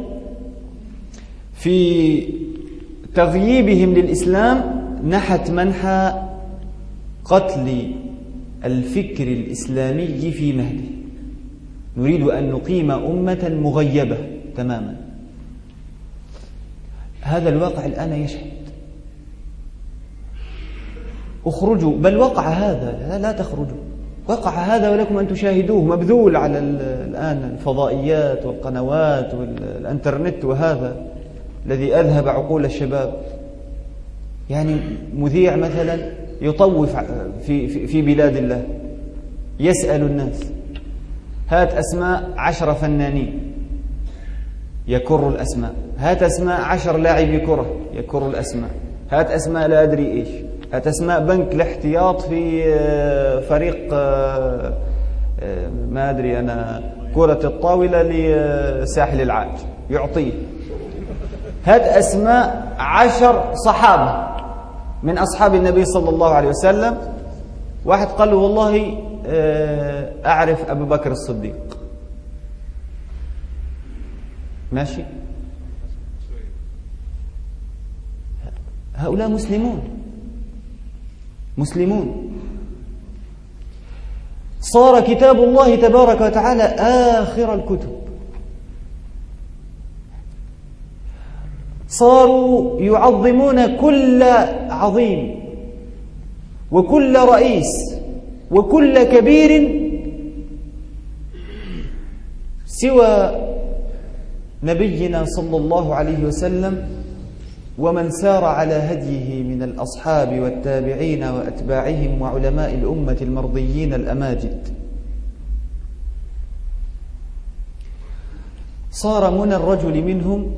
في تغييبهم للإسلام نحت منحى قتل الفكر الإسلامي في مهده. نريد أن نقيم أمة مغيبة تماما. هذا الواقع الآن يشهد. اخرجوا، بل وقع هذا، لا, لا تخرجوا، وقع هذا ولكم أن تشاهدوه، مبذول على الآن الفضائيات والقنوات والإنترنت، وهذا الذي أذهب عقول الشباب. يعني مذيع مثلا يطوف في, في, في بلاد الله، يسأل الناس هات أسماء عشر فنانين، يكر الأسماء. هات أسماء عشر لاعبي كرة، يكر الأسماء. هات أسماء لا أدري إيش، هات أسماء بنك الاحتياط في فريق ما أدري أنا كرة الطاولة لساحل العاج، يعطيه. هات أسماء عشر صحابة من أصحاب النبي صلى الله عليه وسلم. واحد قال له والله أعرف أبو بكر الصديق، ماشي. هؤلاء مسلمون مسلمون صار كتاب الله تبارك وتعالى آخر الكتب. صاروا يعظمون كل عظيم وكل رئيس وكل كبير سوى نبينا صلى الله عليه وسلم ومن سار على هديه من الأصحاب والتابعين وأتباعهم وعلماء الأمة المرضيين الأماجد. صار منى الرجل منهم،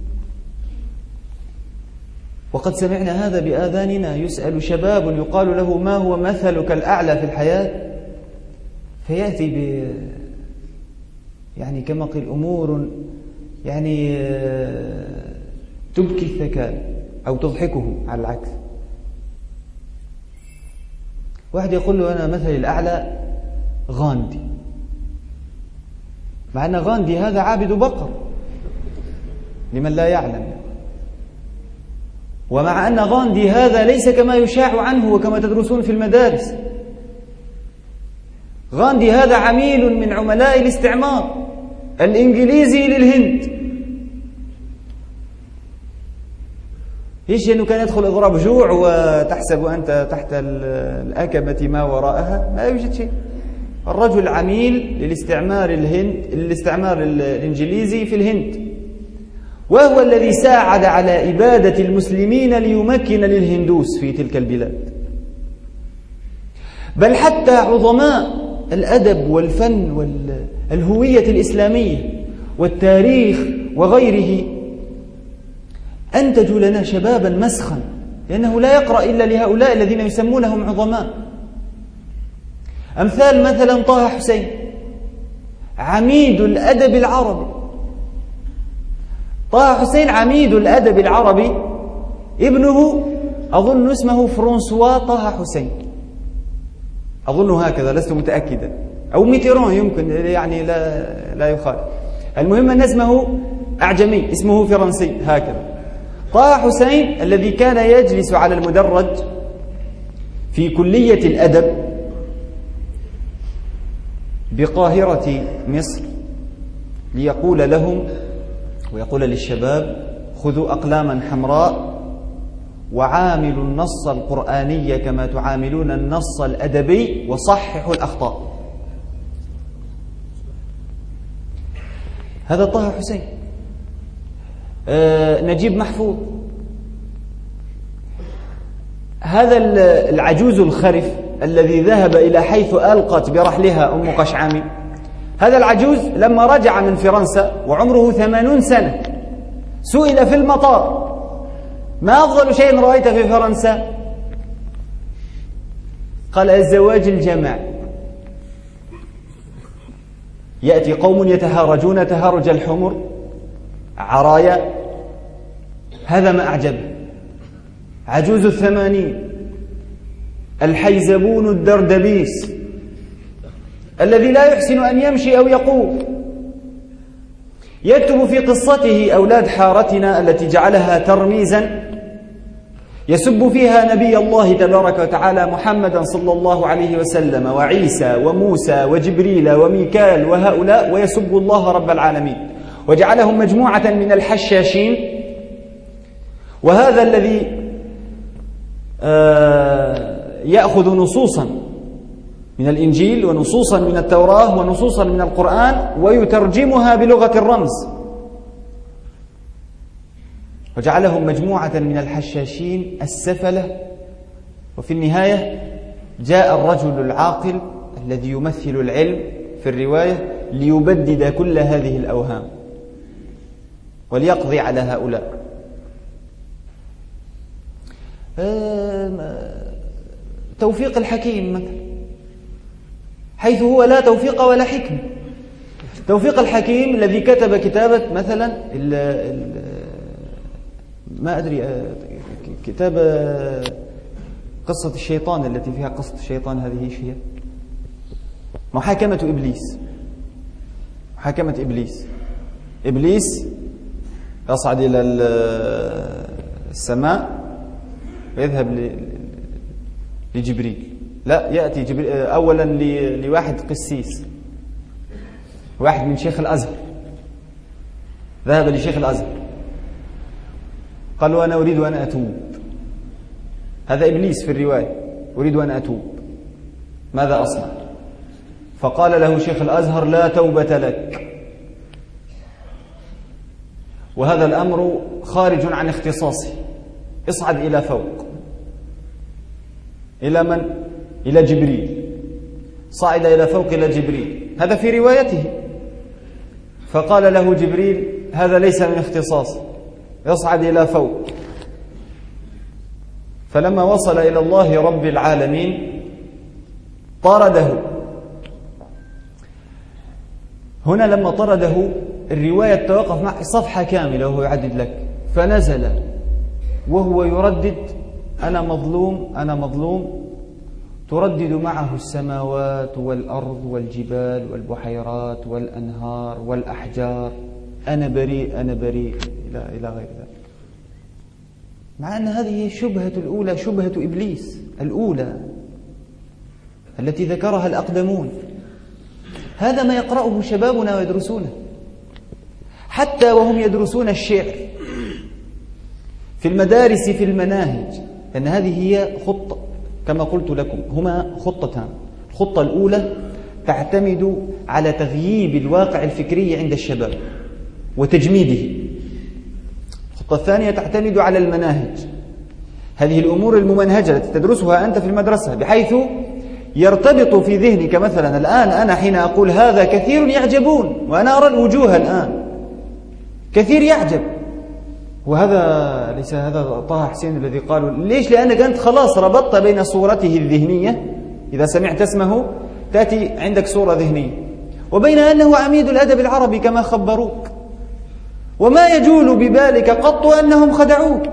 وقد سمعنا هذا بآذاننا، يسأل شباب يقال له ما هو مثلك الأعلى في الحياة، فيأتي ب يعني كما قيل أمور يعني تبكي الثكال أو تضحكه على العكس. واحد يقول له أنا مثلي الأعلى غاندي، مع أن غاندي هذا عابد بقر لمن لا يعلم، ومع أن غاندي هذا ليس كما يشاع عنه وكما تدرسون في المدارس. غاندي هذا عميل من عملاء الاستعمار الإنجليزي للهند. إيش أنه كان يدخل إضراب جوع وتحسب أنت تحت الأكبة ما وراءها؟ لا يوجد شيء. الرجل عميل للاستعمار الهند الاستعمار الإنجليزي في الهند، وهو الذي ساعد على إبادة المسلمين ليمكن للهندوس في تلك البلاد. بل حتى عظماء الأدب والفن والهوية الإسلامية والتاريخ وغيره أنتجوا لنا شبابا مسخا، لأنه لا يقرأ إلا لهؤلاء الذين يسمونهم عظماء. أمثال مثلا طه حسين عميد الأدب العربي. طه حسين عميد الأدب العربي، ابنه أظن اسمه فرانسوا طه حسين، أظن هكذا، لست متأكدا، أو ميتيران يمكن، يعني لا لا يخالف. المهم أن اسمه أعجمي، اسمه فرنسي هكذا. طه حسين الذي كان يجلس على المدرج في كلية الأدب بقاهرة مصر ليقول لهم ويقول للشباب خذوا أقلاما حمراء وعاملوا النص القرآني كما تعاملون النص الأدبي وصححوا الأخطاء. هذا طه حسين. آه نجيب محفوظ، هذا العجوز الخرف الذي ذهب إلى حيث ألقت برحلها أم قشعمي، هذا العجوز لما رجع من فرنسا وعمره ثمانون سنة سئل في المطار ما أفضل شيء رأيت في فرنسا؟ قال الزواج الجماعي. يأتي قوم يتهارجون تهارج الحمر، عرايا هذا ما أعجبه. عجوز الثمانين، الحيزبون الدردبيس، الذي لا يحسن أن يمشي أو يقوم، يكتب في قصته أولاد حارتنا التي جعلها ترميزا يسب فيها نبي الله تبارك وتعالى محمدا صلى الله عليه وسلم وعيسى وموسى وجبريل وميكال وهؤلاء، ويسب الله رب العالمين، وجعلهم مجموعة من الحشاشين. وهذا الذي يأخذ نصوصا من الإنجيل ونصوصا من التوراة ونصوصا من القرآن ويترجمها بلغة الرمز، وجعلهم مجموعة من الحشاشين السفلة. وفي النهاية جاء الرجل العاقل الذي يمثل العلم في الرواية ليبدد كل هذه الأوهام وليقضي على هؤلاء. توفيق الحكيم مثلا، حيث هو لا توفيق ولا حكم. توفيق الحكيم الذي كتب كتابة مثلا ال ال ما أدري كتاب قصة الشيطان التي فيها قصة الشيطان، هذه ايش هي؟ محاكمة إبليس. محاكمة إبليس. إبليس يصعد إلى السماء ويذهب لجبريل. لا، يأتي جبريل أولا لواحد قسيس، واحد من شيخ الأزهر، ذهب لشيخ الأزهر قال: وأنا أريد أن أتوب. هذا إبليس في الرواية، أريد أن أتوب، ماذا أصنع؟ فقال له شيخ الأزهر: لا توبة لك، وهذا الأمر خارج عن اختصاصي، اصعد إلى فوق. إلى من؟ إلى جبريل. صعد إلى فوق إلى جبريل، هذا في روايته. فقال له جبريل: هذا ليس من اختصاصي، يصعد إلى فوق. فلما وصل إلى الله رب العالمين طرده. هنا لما طرده الرواية توقف مع صفحة كاملة وهو يعدد لك، فنزل وهو يردد: أنا مظلوم أنا مظلوم. تردد معه السماوات والأرض والجبال والبحيرات والأنهار والأحجار: أنا بريء أنا بريء، إلى إلى غير ذلك. مع أن هذه الشبهة الأولى شبهة إبليس الأولى التي ذكرها الأقدمون. هذا ما يقرأه شبابنا ويدرسونه، حتى وهم يدرسون الشعر في المدارس في المناهج، لأن هذه هي خطة كما قلت لكم، هما خطتان. الخطة الأولى تعتمد على تغييب الواقع الفكري عند الشباب وتجميده. الخطة الثانية تعتمد على المناهج، هذه الأمور الممنهجة التي تدرسها أنت في المدرسة، بحيث يرتبط في ذهنك. مثلا الآن أنا حين أقول هذا كثير يعجبون، وأنا أرى الوجوه الآن كثير يعجب، وهذا ليس هذا طه حسين الذي قالوا. ليش؟ لأنك أنت خلاص ربطت بين صورته الذهنية، إذا سمعت اسمه تأتي عندك صورة ذهنية، وبين أنه عميد الأدب العربي كما خبروك، وما يجول ببالك قط أنهم خدعوك،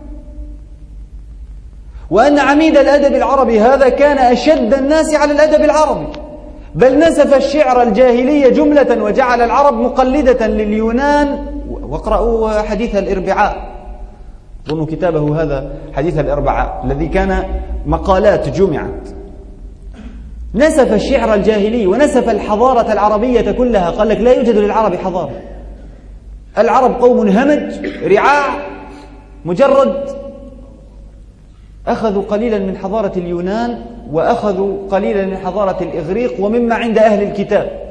وأن عميد الأدب العربي هذا كان أشد الناس على الأدب العربي، بل نسف الشعر الجاهلية جملة وجعل العرب مقلدة لليونان. واقرأوا حديث الإربعاء، ظنوا كتابه هذا حديث الإربعاء الذي كان مقالات جمعت. نسف الشعر الجاهلي ونسف الحضارة العربية كلها، قال لك لا يوجد للعرب حضارة، العرب قوم همج رعاع، مجرد أخذوا قليلا من حضارة اليونان وأخذوا قليلا من حضارة الإغريق ومما عند أهل الكتاب،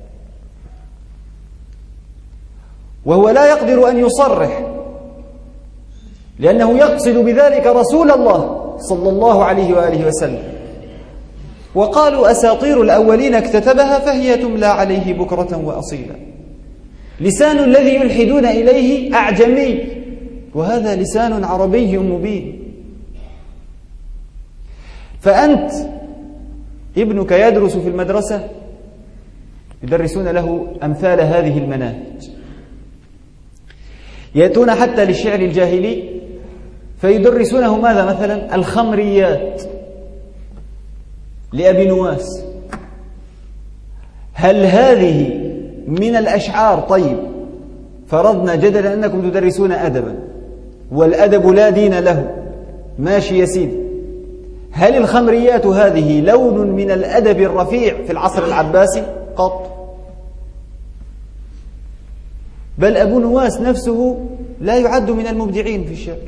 وهو لا يقدر أن يصرح لأنه يقصد بذلك رسول الله صلى الله عليه وآله وسلم. وقالوا أساطير الأولين اكتتبها فهي تملى عليه بكرة وأصيلا. لسان الذي يلحدون إليه أعجمي، وهذا لسان عربي مبين. فأنت ابنك يدرس في المدرسة، يدرسون له أمثال هذه المناهج، يأتون حتى للشعر الجاهلي فيدرسونه ماذا؟ مثلا الخمريات لأبي نواس. هل هذه من الأشعار؟ طيب، فرضنا جدلا أنكم تدرسون أدبا والأدب لا دين له، ماشي يا سيدي. هل الخمريات هذه لون من الأدب الرفيع في العصر العباسي؟ قط. بل أبو نواس نفسه لا يعد من المبدعين في الشعر،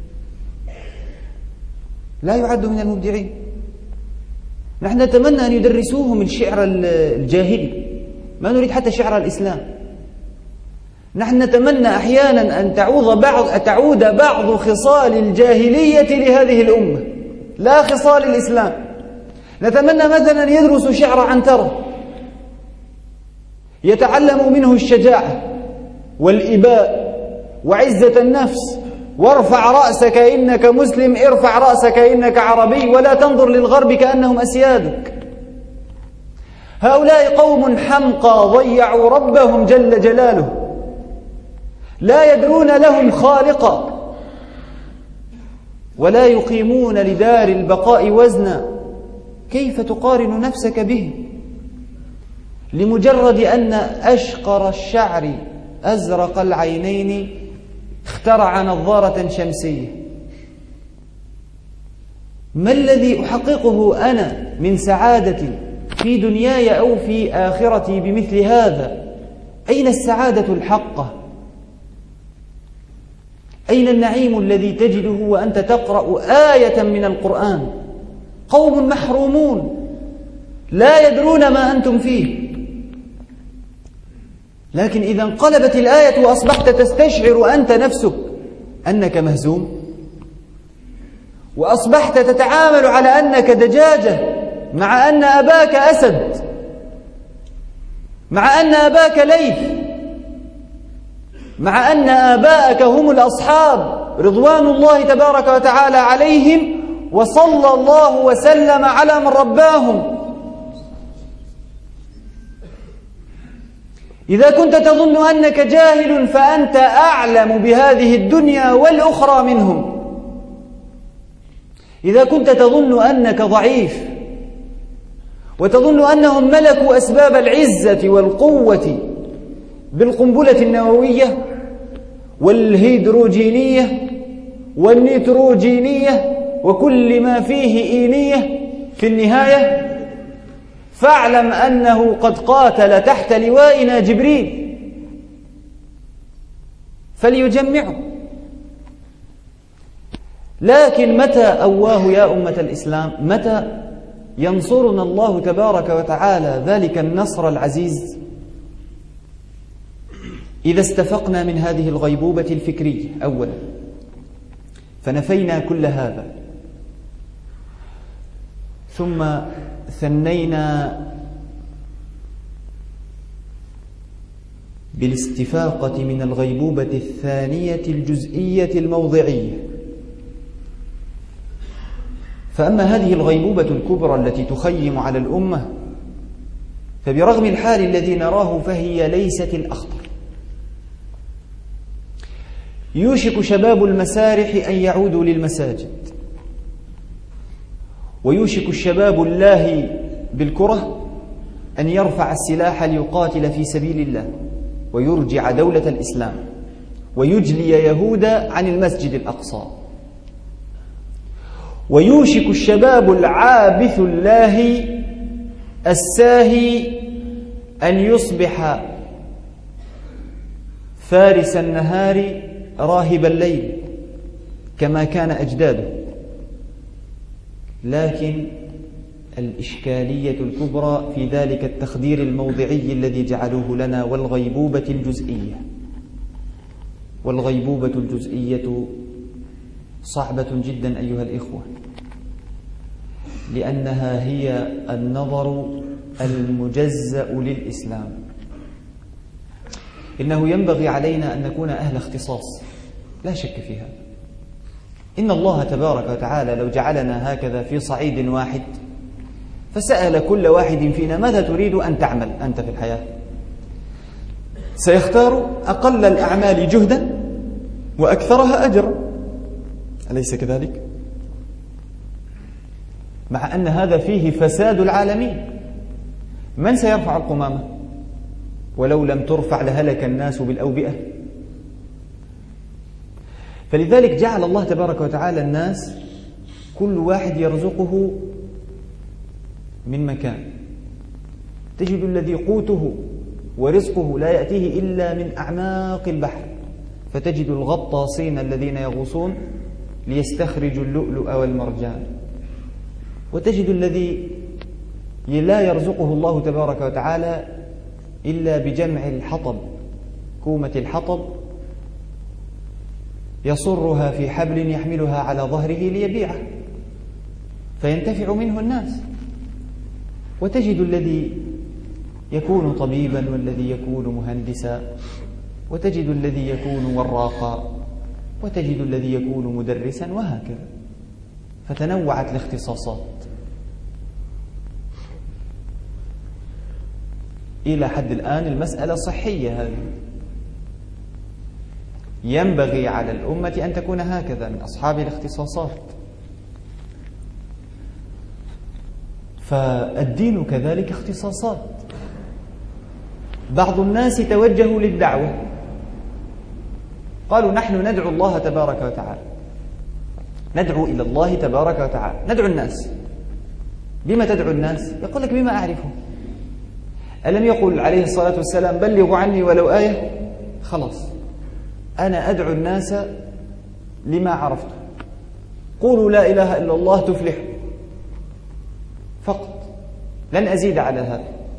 لا يعد من المبدعين. نحن نتمنى أن يدرسوهم الشعر الجاهلي، ما نريد حتى شعر الإسلام. نحن نتمنى أحيانا أن تعود بعض تعود بعض خصال الجاهلية لهذه الأمة، لا خصال الإسلام. نتمنى مثلا أن يدرسوا شعر عنترة يتعلموا منه الشجاعة والإباء وعزة النفس. وارفع رأسك إنك مسلم، ارفع رأسك إنك عربي، ولا تنظر للغرب كأنهم أسيادك. هؤلاء قوم حمقى ضيعوا ربهم جل جلاله، لا يدرون لهم خالقا، ولا يقيمون لدار البقاء وزنا. كيف تقارن نفسك به لمجرد أن أشقر الشعر أزرق العينين اخترع نظارة شمسية؟ ما الذي أحققه أنا من سعادة في دنياي أو في آخرتي بمثل هذا؟ أين السعادة الحقة؟ أين النعيم الذي تجده وأنت تقرأ آية من القرآن؟ قوم محرومون لا يدرون ما أنتم فيه. لكن إذا انقلبت الآية وأصبحت تستشعر أنت نفسك أنك مهزوم، وأصبحت تتعامل على أنك دجاجة مع أن أباك أسد، مع أن أباك ليث، مع أن آباءك هم الأصحاب رضوان الله تبارك وتعالى عليهم، وصلى الله وسلم على من رباهم. إذا كنت تظن أنك جاهل فأنت أعلم بهذه الدنيا والأخرى منهم. إذا كنت تظن أنك ضعيف وتظن أنهم ملكوا أسباب العزة والقوة بالقنبلة النووية والهيدروجينية والنيتروجينية وكل ما فيه إينية في النهاية، فاعلم أنه قد قاتل تحت لوائنا جبريل فليجمعه. لكن متى أواه يا أمة الإسلام؟ متى ينصرنا الله تبارك وتعالى ذلك النصر العزيز؟ إذا استفقنا من هذه الغيبوبة الفكرية أولا فنفينا كل هذا، ثم ثنينا بالاستفاقة من الغيبوبة الثانية الجزئية الموضعية. فأما هذه الغيبوبة الكبرى التي تخيم على الأمة فبرغم الحال الذي نراه فهي ليست الأخطر. يوشك شباب المسارح أن يعودوا للمساجد، ويوشك الشباب اللاهي بالكرة أن يرفع السلاح ليقاتل في سبيل الله ويرجع دولة الإسلام ويجلي يهود عن المسجد الأقصى. ويوشك الشباب العابث اللاهي الساهي أن يصبح فارس النهار راهب الليل كما كان أجداده. لكن الإشكالية الكبرى في ذلك التخدير الموضعي الذي جعلوه لنا، والغيبوبة الجزئية. والغيبوبة الجزئية صعبة جدا أيها الإخوة، لأنها هي النظر المجزأ للإسلام. إنه ينبغي علينا أن نكون أهل اختصاص، لا شك في هذا. إن الله تبارك وتعالى لو جعلنا هكذا في صعيد واحد فسأل كل واحد فينا ماذا تريد أن تعمل أنت في الحياة، سيختار أقل الأعمال جهدا وأكثرها أجرا، أليس كذلك؟ مع أن هذا فيه فساد العالمين. من سيرفع القمامة؟ ولو لم ترفع لهلك الناس بالأوبئة. فلذلك جعل الله تبارك وتعالى الناس كل واحد يرزقه من مكان. تجد الذي قوته ورزقه لا يأتيه إلا من أعماق البحر، فتجد الغطاسين الذين يغوصون ليستخرجوا اللؤلؤ والمرجان، وتجد الذي لا يرزقه الله تبارك وتعالى إلا بجمع الحطب، كومة الحطب يصرها في حبل يحملها على ظهره ليبيعه فينتفع منه الناس. وتجد الذي يكون طبيبا والذي يكون مهندسا، وتجد الذي يكون وراقا، وتجد الذي يكون مدرسا، وهكذا. فتنوعت الاختصاصات إلى حد الآن. المسألة صحية هذه، ينبغي على الأمة أن تكون هكذا من أصحاب الاختصاصات. فالدين كذلك اختصاصات. بعض الناس توجهوا للدعوة، قالوا نحن ندعو الله تبارك وتعالى، ندعو إلى الله تبارك وتعالى، ندعو الناس. بما تدعو الناس؟ يقول لك بما أعرفه. ألم يقل عليه الصلاة والسلام بلغوا عني ولو آية؟ خلاص، أنا أدعو الناس لما عرفت. قولوا لا إله إلا الله تفلح فقط، لن أزيد على هذا.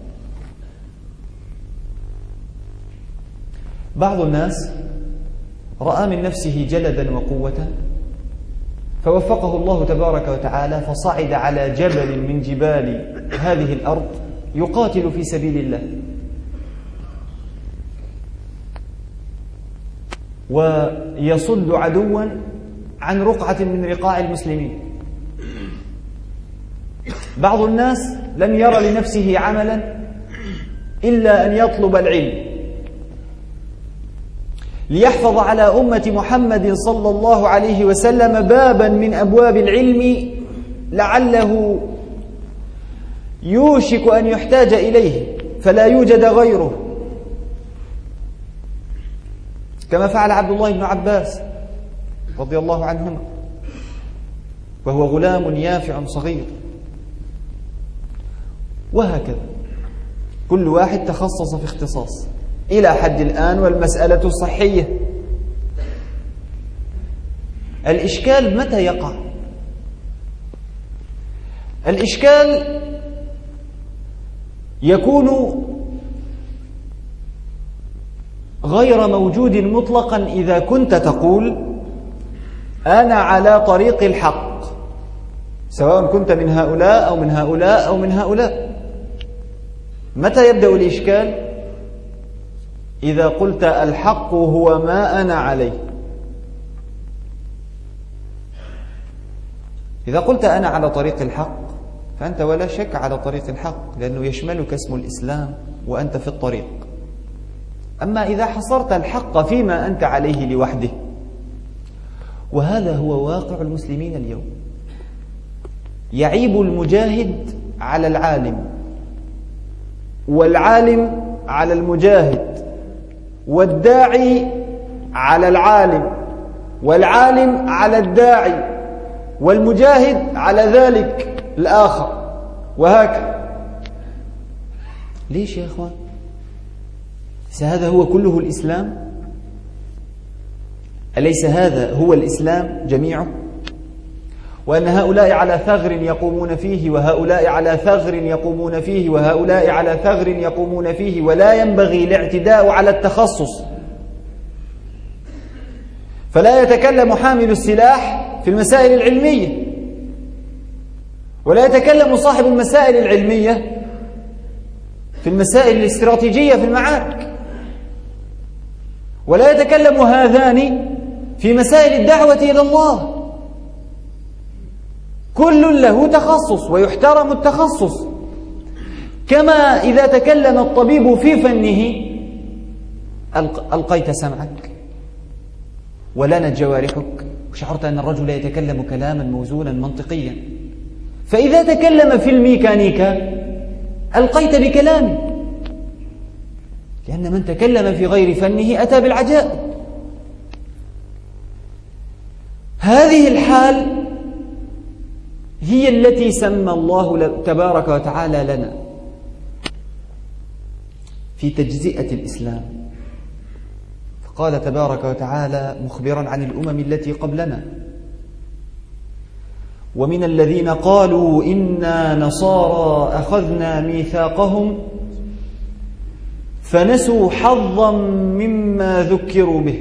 بعض الناس رأى من نفسه جلدا وقوة فوفقه الله تبارك وتعالى فصعد على جبل من جبال هذه الأرض يقاتل في سبيل الله، ويصد عدوا عن رقعة من رقاع المسلمين. بعض الناس لم ير لنفسه عملا إلا أن يطلب العلم ليحفظ على أمة محمد صلى الله عليه وسلم بابا من أبواب العلم لعله يوشك أن يحتاج إليه فلا يوجد غيره، كما فعل عبد الله بن عباس رضي الله عنهما وهو غلام يافع صغير. وهكذا كل واحد تخصص في اختصاص إلى حد الآن، والمسألة صحية. الإشكال متى يقع؟ الإشكال يكون غير موجود مطلقا إذا كنت تقول أنا على طريق الحق، سواء كنت من هؤلاء أو من هؤلاء أو من هؤلاء. متى يبدأ الإشكال؟ إذا قلت الحق هو ما أنا عليه. إذا قلت أنا على طريق الحق فأنت ولا شك على طريق الحق، لأنه يشملك اسم الإسلام وأنت في الطريق. أما إذا حصرت الحق فيما أنت عليه لوحده، وهذا هو واقع المسلمين اليوم، يعيب المجاهد على العالم، والعالم على المجاهد، والداعي على العالم، والعالم على الداعي، والمجاهد على ذلك الآخر، وهكذا. ليش يا أخوان؟ هذا هو كله الإسلام؟ أليس هذا هو الإسلام جميعه؟ وأن هؤلاء على ثغر يقومون فيه، وهؤلاء على ثغر يقومون فيه، وهؤلاء على ثغر يقومون فيه، ولا ينبغي الاعتداء على التخصص. فلا يتكلم حامل السلاح في المسائل العلمية، ولا يتكلم صاحب المسائل العلمية في المسائل الاستراتيجية في المعارك، ولا يتكلم هذان في مسائل الدعوة إلى الله. كل له تخصص ويحترم التخصص، كما إذا تكلم الطبيب في فنه ألقيت سمعك ولنت جوارحك وشعرت أن الرجل يتكلم كلاما موزونا منطقيا، فإذا تكلم في الميكانيكا ألقيت بكلامه، لأن من تكلم في غير فنه أتى بالعجائب. هذه الحال هي التي سمى الله تبارك وتعالى لنا في تجزئة الإسلام، فقال تبارك وتعالى مخبرا عن الأمم التي قبلنا: ومن الذين قالوا إنا نصارى أخذنا ميثاقهم فنسوا حظا مما ذكروا به.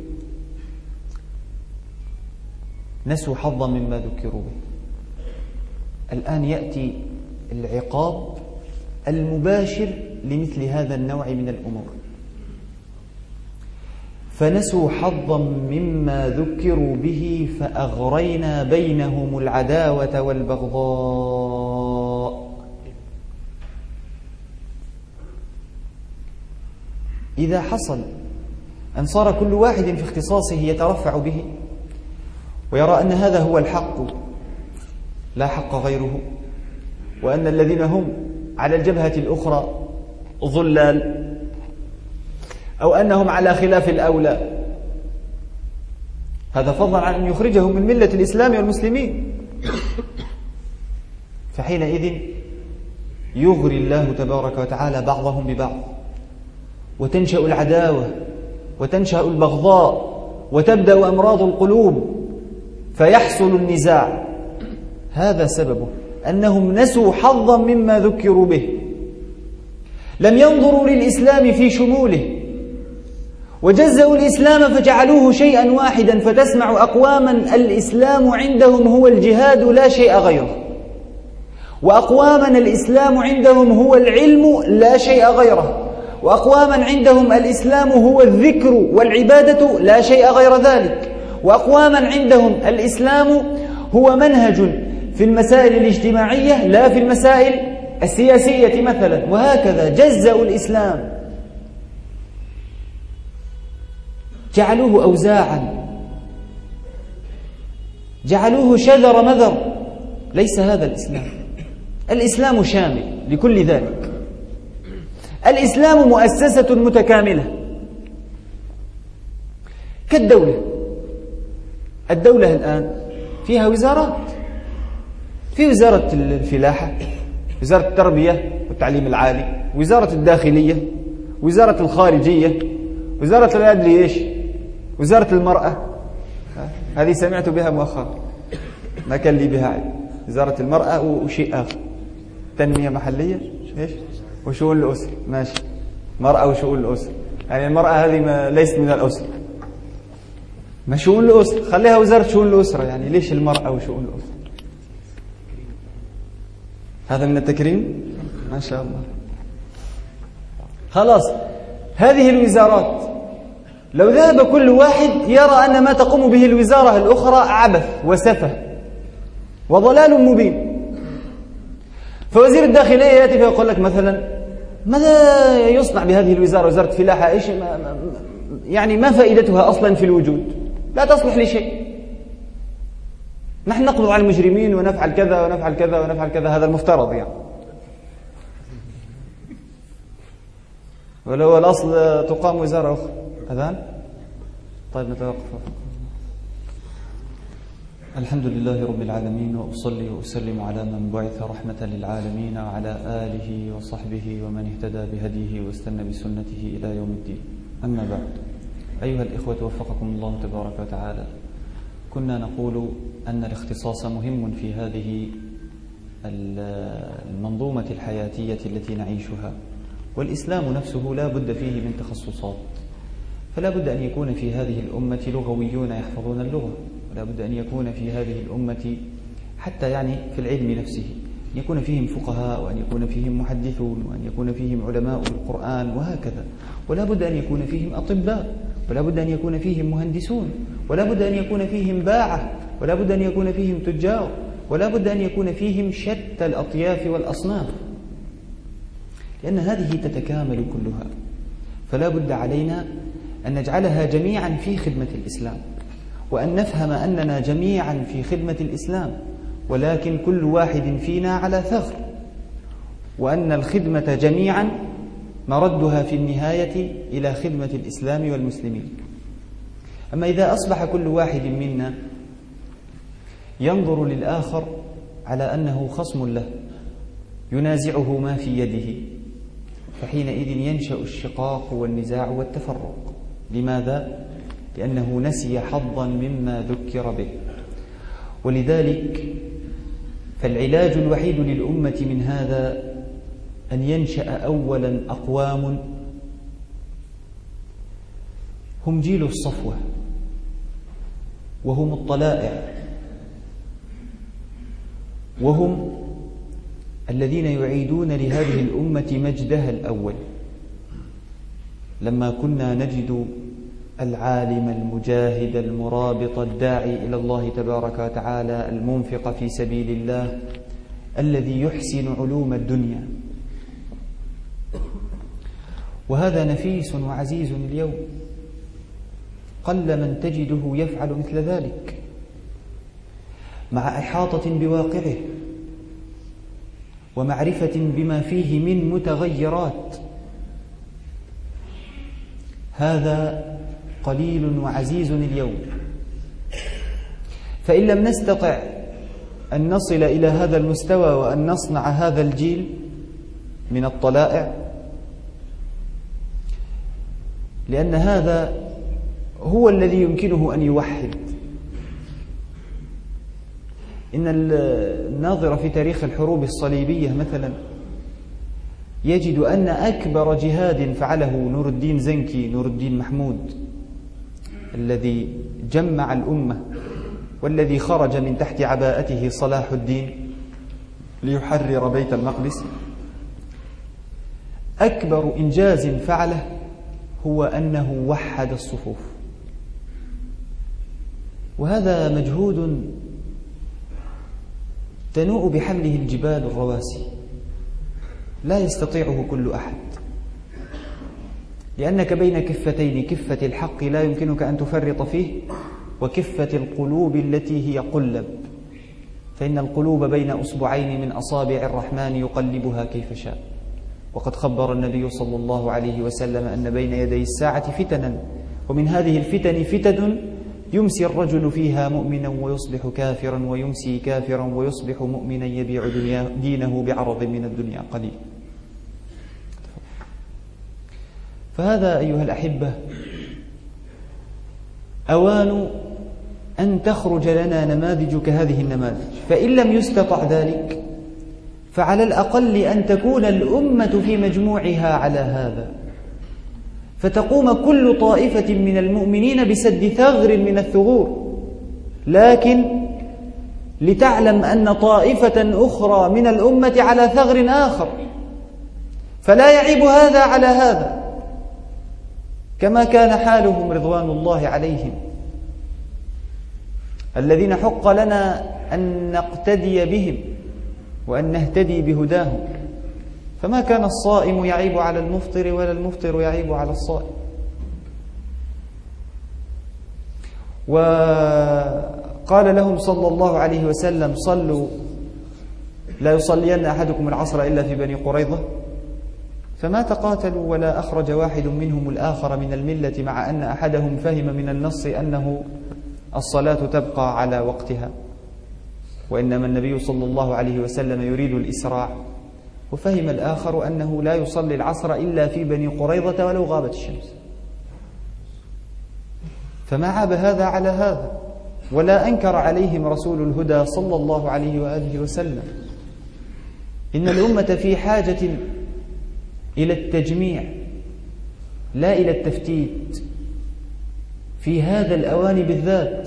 نسوا حظا مما ذكروا به. الآن يأتي العقاب المباشر لمثل هذا النوع من الأمور. فنسوا حظا مما ذكروا به فأغرينا بينهم العداوة والبغضاء. إذا حصل أن صار كل واحد في اختصاصه يترفع به ويرى أن هذا هو الحق لا حق غيره، وأن الذين هم على الجبهة الأخرى ضلال، أو أنهم على خلاف الأولى، هذا فضلا عن أن يخرجهم من ملة الإسلام والمسلمين، فحينئذ يغري الله تبارك وتعالى بعضهم ببعض، وتنشأ العداوة وتنشأ البغضاء وتبدأ أمراض القلوب فيحصل النزاع. هذا سببه أنهم نسوا حظا مما ذكروا به، لم ينظروا للإسلام في شموله، وجزأوا الإسلام فجعلوه شيئا واحدا، فتسمع أقواما الإسلام عندهم هو الجهاد لا شيء غيره، وأقواما الإسلام عندهم هو العلم لا شيء غيره، وأقواما عندهم الإسلام هو الذكر والعبادة لا شيء غير ذلك، وأقواما عندهم الإسلام هو منهج في المسائل الاجتماعية لا في المسائل السياسية مثلا، وهكذا جزأوا الإسلام، جعلوه أوزاعا، جعلوه شذر مذر. ليس هذا الإسلام. الإسلام شامل لكل ذلك. الإسلام مؤسسة متكاملة كالدولة. الدولة الآن فيها وزارات، في وزارة الفلاحة، وزارة التربية والتعليم العالي، وزارة الداخلية، وزارة الخارجية، وزارة لا أدري إيش، وزارة المرأة، هذه سمعت بها مؤخرا ما كان لي بها علم. وزارة المرأة وشيء آخر، تنمية محلية إيش وشؤون الأسرة، ماشي، مرأة وشؤون الأسرة، يعني المرأة هذه ما ليست من الأسرة، ما شؤون الأسرة، خليها وزارة شؤون الأسرة، يعني ليش المرأة وشؤون الأسرة؟ هذا من التكريم ما شاء الله. خلاص، هذه الوزارات لو ذهب كل واحد يرى أن ما تقوم به الوزارة الأخرى عبث وسفه وضلال مبين. فوزير الداخلية يأتي فيقول لك مثلا: ماذا يصنع بهذه الوزارة، وزارة الفلاحة إيش ما ما يعني ما فائدتها أصلا في الوجود، لا تصلح لشيء، نحن نقبض على المجرمين ونفعل كذا ونفعل كذا ونفعل كذا، هذا المفترض يعني، ولو الأصل تقام وزارة أخرى. أذان؟ طيب نتوقف. الحمد لله رب العالمين، وأصلي وأسلم على من بعث رحمة للعالمين، وعلى آله وصحبه ومن اهتدى بهديه واستنى بسنته إلى يوم الدين. أما بعد، أيها الإخوة وفقكم الله تبارك وتعالى، كنا نقول أن الاختصاص مهم في هذه المنظومة الحياتية التي نعيشها، والإسلام نفسه لا بد فيه من تخصصات، فلا بد أن يكون في هذه الأمة لغويون يحفظون اللغة، ولا بد أن يكون في هذه الأمة حتى يعني في العلم نفسه أن يكون فيهم فقهاء، وأن يكون فيهم محدثون، وأن يكون فيهم علماء بالقرآن، وهكذا. ولا بد أن يكون فيهم أطباء، ولا بد أن يكون فيهم مهندسون، ولا بد أن يكون فيهم باعة، ولا بد أن يكون فيهم تجار، ولا بد أن يكون فيهم شتى الأطياف والأصناف، لأن هذه تتكامل كلها. فلا بد علينا أن نجعلها جميعا في خدمة الإسلام. وأن نفهم أننا جميعا في خدمة الإسلام، ولكن كل واحد فينا على ثغر، وأن الخدمة جميعا مردها في النهاية إلى خدمة الإسلام والمسلمين. أما إذا أصبح كل واحد منا ينظر للآخر على أنه خصم له ينازعه ما في يده، فحينئذ ينشأ الشقاق والنزاع والتفرق. لماذا؟ لأنه نسي حظا مما ذكر به. ولذلك فالعلاج الوحيد للأمة من هذا أن ينشأ أولا أقوام هم جيل الصفوة، وهم الطلائع، وهم الذين يعيدون لهذه الأمة مجدها الأول. لما كنا نجد العالم المجاهد المرابط الداعي إلى الله تبارك وتعالى المنفق في سبيل الله الذي يحسن علوم الدنيا، وهذا نفيس وعزيز اليوم، قل من تجده يفعل مثل ذلك مع إحاطة بواقعه ومعرفة بما فيه من متغيرات. هذا قليل وعزيز اليوم. فإن لم نستطع أن نصل إلى هذا المستوى وأن نصنع هذا الجيل من الطلائع، لأن هذا هو الذي يمكنه أن يوحد. إن الناظر في تاريخ الحروب الصليبية مثلا يجد أن أكبر جهاد فعله نور الدين زنكي، نور الدين محمود، الذي جمع الأمة والذي خرج من تحت عباءته صلاح الدين ليحرر بيت المقدس، أكبر إنجاز فعله هو أنه وحد الصفوف. وهذا مجهود تنوء بحمله الجبال الرواسي، لا يستطيعه كل أحد، لأنك بين كفتين، كفة الحق لا يمكنك أن تفرط فيه، وكفة القلوب التي هي قلب، فإن القلوب بين أصبعين من أصابع الرحمن يقلبها كيف شاء. وقد خبر النبي صلى الله عليه وسلم أن بين يدي الساعة فتنا، ومن هذه الفتن فتن يمسي الرجل فيها مؤمنا ويصبح كافرا، ويمسي كافرا ويصبح مؤمنا يبيع دينه بعرض من الدنيا قليل. فهذا أيها الأحبة أوان أن تخرج لنا نماذج كهذه النماذج. فإن لم يستطع ذلك فعلى الأقل أن تكون الأمة في مجموعها على هذا، فتقوم كل طائفة من المؤمنين بسد ثغر من الثغور، لكن لتعلم أن طائفة أخرى من الأمة على ثغر آخر، فلا يعيب هذا على هذا، كما كان حالهم رضوان الله عليهم، الذين حق لنا أن نقتدي بهم وأن نهتدي بهداهم. فما كان الصائم يعيب على المفطر ولا المفطر يعيب على الصائم. وقال لهم صلى الله عليه وسلم: صلوا لا يصلين أحدكم العصر إلا في بني قريظة، فما تقاتلوا ولا أخرج واحد منهم الآخر من الملة، مع أن أحدهم فهم من النص أنه الصلاة تبقى على وقتها، وإنما النبي صلى الله عليه وسلم يريد الإسراع، وفهم الآخر أنه لا يصلي العصر إلا في بني قريظة ولو غابت الشمس. فما عاب هذا على هذا، ولا أنكر عليهم رسول الهدى صلى الله عليه وآله وسلم. إن الأمة في حاجة إلى التجميع لا إلى التفتيت في هذا الأوان بالذات.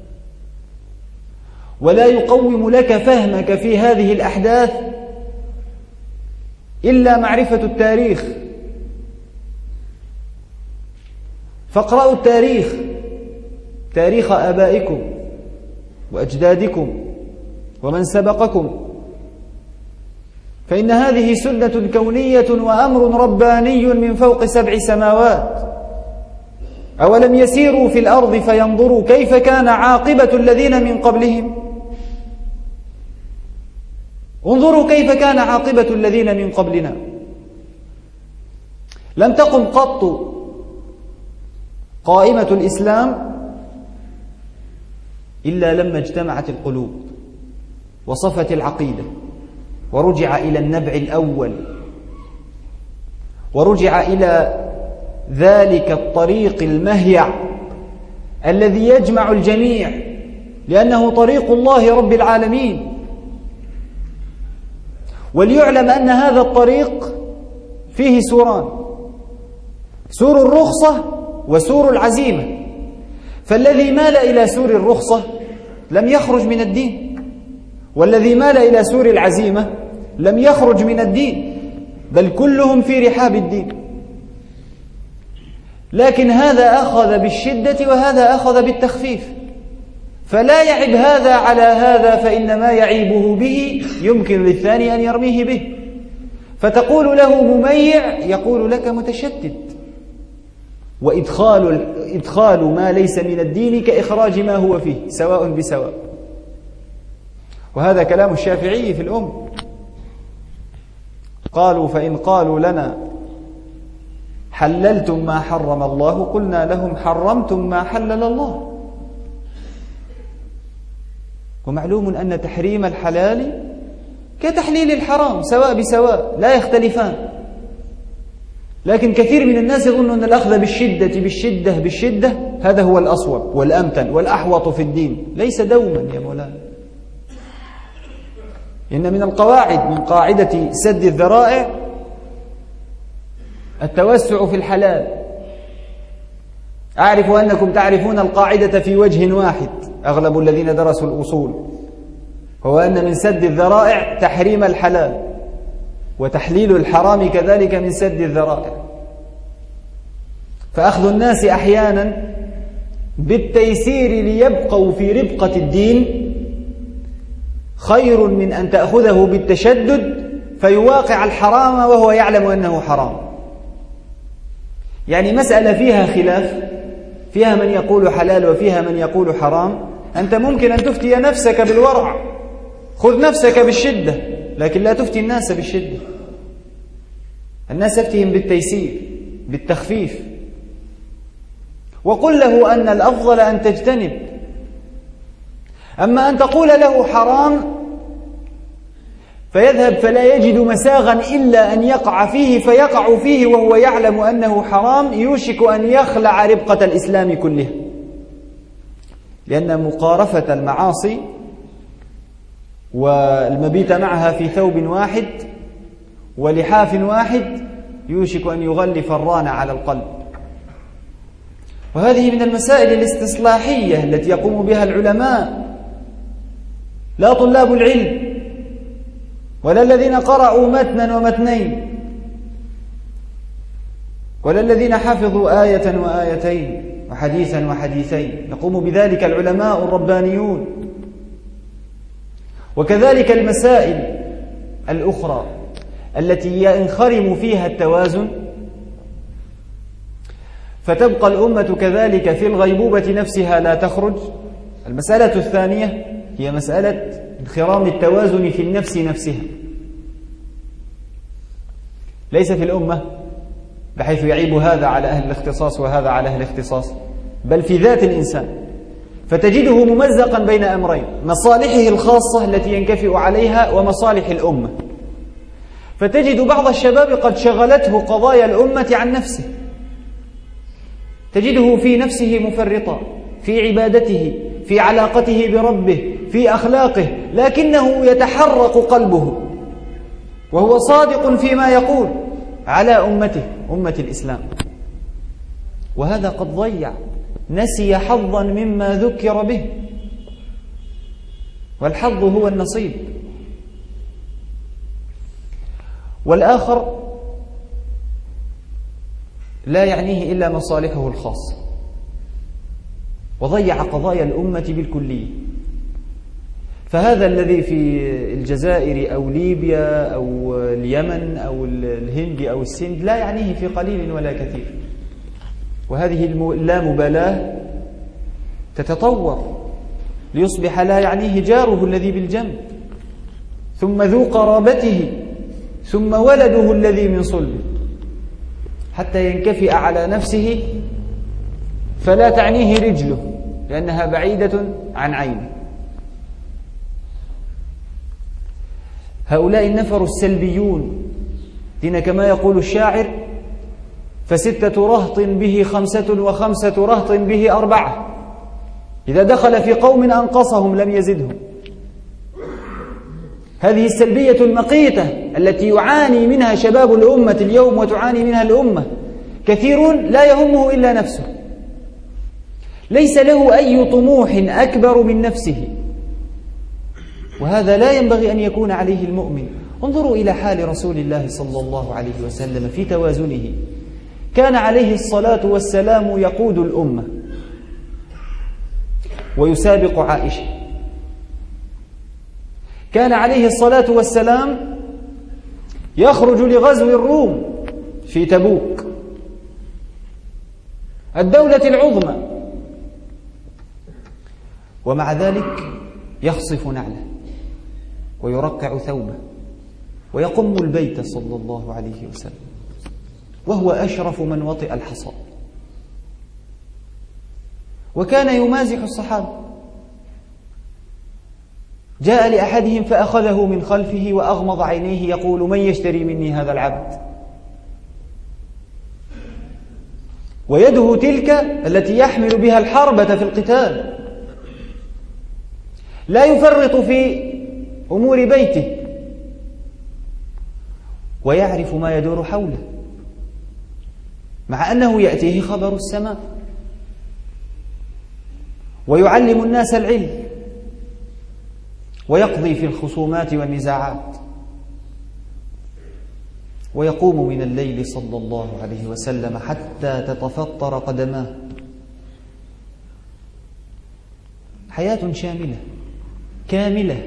ولا يقوم لك فهمك في هذه الأحداث إلا معرفة التاريخ. فاقرأوا التاريخ، تاريخ آبائكم وأجدادكم ومن سبقكم، فإن هذه سنة كونية وأمر رباني من فوق سبع سماوات. أولم يسيروا في الأرض فينظروا كيف كان عاقبة الذين من قبلهم انظروا كيف كان عاقبة الذين من قبلنا. لم تقم قط قائمة الإسلام إلا لما اجتمعت القلوب وصفت العقيدة ورجع إلى النبع الأول ورجع إلى ذلك الطريق المهيع الذي يجمع الجميع، لأنه طريق الله رب العالمين. وليعلم أن هذا الطريق فيه سوران: سور الرخصة وسور العزيمة. فالذي مال إلى سور الرخصة لم يخرج من الدين، والذي مال إلى سور العزيمة لم يخرج من الدين، بل كلهم في رحاب الدين. لكن هذا أخذ بالشدة وهذا أخذ بالتخفيف، فلا يعب هذا على هذا، فإن ما يعيبه به يمكن للثاني أن يرميه به. فتقول له مميع يقول لك متشدد. وإدخال إدخال ما ليس من الدين كإخراج ما هو فيه، سواء بسواء. وهذا كلام الشافعي في الأم. قالوا فإن قالوا لنا حللتم ما حرم الله قلنا لهم حرمتم ما حلل الله. ومعلوم أن تحريم الحلال كتحليل الحرام سواء بسواء، لا يختلفان. لكن كثير من الناس يظن أن الأخذ بالشدة بالشدة بالشدة هذا هو الأصوب والأمتن والأحوط في الدين. ليس دوما يا مولانا. إن من القواعد من قاعدة سد الذرائع التوسع في الحلال. أعرف أنكم تعرفون القاعدة في وجه واحد أغلب الذين درسوا الأصول، هو أن من سد الذرائع تحريم الحلال، وتحليل الحرام كذلك من سد الذرائع. فأخذ الناس أحيانا بالتيسير ليبقوا في ربقة الدين خير من أن تأخذه بالتشدد فيواقع الحرام وهو يعلم أنه حرام. يعني مسألة فيها خلاف، فيها من يقول حلال وفيها من يقول حرام، أنت ممكن أن تفتي نفسك بالورع، خذ نفسك بالشدة، لكن لا تفتي الناس بالشدة. الناس افتهم بالتيسير بالتخفيف. وقل له أن الأفضل أن تجتنب. أما أن تقول له حرام فيذهب فلا يجد مساغا إلا أن يقع فيه، فيقع فيه وهو يعلم أنه حرام، يوشك أن يخلع ربقة الإسلام كلها. لأن مقارفة المعاصي والمبيت معها في ثوب واحد ولحاف واحد يوشك أن يغلف الران على القلب. وهذه من المسائل الاستصلاحية التي يقوم بها العلماء، لا طلاب العلم ولا الذين قرأوا متنا ومتنين ولا الذين حفظوا آية وآيتين وحديثا وحديثين، يقوم بذلك العلماء الربانيون. وكذلك المسائل الأخرى التي ينخرم فيها التوازن، فتبقى الأمة كذلك في الغيبوبة نفسها لا تخرج. المسألة الثانية هي مسألة انخرام التوازن في النفس نفسها، ليس في الأمة بحيث يعيب هذا على أهل الاختصاص وهذا على أهل الاختصاص، بل في ذات الإنسان. فتجده ممزقا بين أمرين: مصالحه الخاصة التي ينكفئ عليها ومصالح الأمة. فتجد بعض الشباب قد شغلته قضايا الأمة عن نفسه، تجده في نفسه مفرطا في عبادته، في علاقته بربه، في أخلاقه، لكنه يتحرق قلبه وهو صادق فيما يقول على أمته، أمة الإسلام. وهذا قد ضيع، نسي حظا مما ذكر به، والحظ هو النصيب. والآخر لا يعنيه إلا مصالحه الخاصة، وضيع قضايا الأمة بالكلية. فهذا الذي في الجزائر أو ليبيا أو اليمن أو الهند أو السند لا يعنيه في قليل ولا كثير. وهذه اللامبالاة تتطور ليصبح لا يعنيه جاره الذي بالجنب، ثم ذو قرابته، ثم ولده الذي من صلبه، حتى ينكفئ على نفسه فلا تعنيه رجله لأنها بعيدة عن عينه. هؤلاء النفر السلبيون دين كما يقول الشاعر: فستة رهط به خمسة وخمسة رهط به أربعة، إذا دخل في قوم أنقصهم لم يزدهم. هذه السلبية المقيتة التي يعاني منها شباب الأمة اليوم وتعاني منها الأمة. كثير لا يهمه إلا نفسه، ليس له أي طموح أكبر من نفسه، وهذا لا ينبغي أن يكون عليه المؤمن. انظروا إلى حال رسول الله صلى الله عليه وسلم في توازنه. كان عليه الصلاة والسلام يقود الأمة ويسابق عائشة. كان عليه الصلاة والسلام يخرج لغزو الروم في تبوك، الدولة العظمى، ومع ذلك يخصف نعله ويرقع ثوبه ويقم البيت صلى الله عليه وسلم، وهو أشرف من وطئ الحصى. وكان يمازح الصحابة. جاء لأحدهم فأخذه من خلفه وأغمض عينيه يقول: من يشتري مني هذا العبد؟ ويده تلك التي يحمل بها الحربة في القتال، لا يفرط في أمور بيته، ويعرف ما يدور حوله، مع أنه يأتيه خبر السماء، ويعلم الناس العلم، ويقضي في الخصومات والنزاعات، ويقوم من الليل صلى الله عليه وسلم حتى تتفطر قدماه. حياة شاملة كاملة.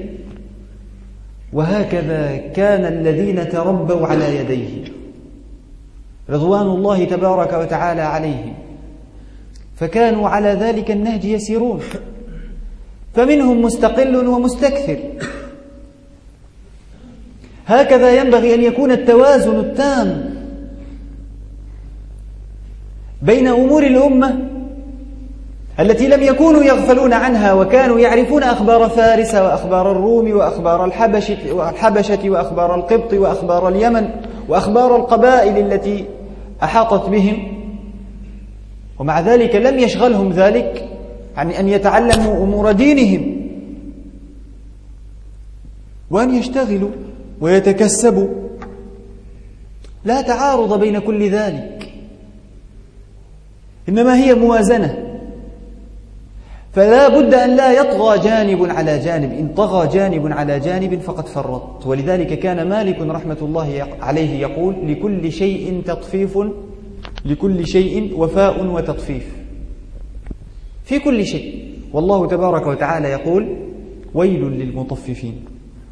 وهكذا كان الذين تربوا على يديه رضوان الله تبارك وتعالى عليهم، فكانوا على ذلك النهج يسيرون، فمنهم مستقل ومستكثر. هكذا ينبغي أن يكون التوازن التام بين أمور الأمة التي لم يكونوا يغفلون عنها، وكانوا يعرفون أخبار فارس وأخبار الروم وأخبار الحبشة والحبشة وأخبار القبط وأخبار اليمن وأخبار القبائل التي أحاطت بهم، ومع ذلك لم يشغلهم ذلك عن أن يتعلموا أمور دينهم وأن يشتغلوا ويتكسبوا. لا تعارض بين كل ذلك، إنما هي موازنة. فلا بد أن لا يطغى جانب على جانب، إن طغى جانب على جانب فقد فرط. ولذلك كان مالك رحمة الله عليه يقول: لكل شيء تطفيف، لكل شيء وفاء وتطفيف، في كل شيء. والله تبارك وتعالى يقول: ويل للمطففين.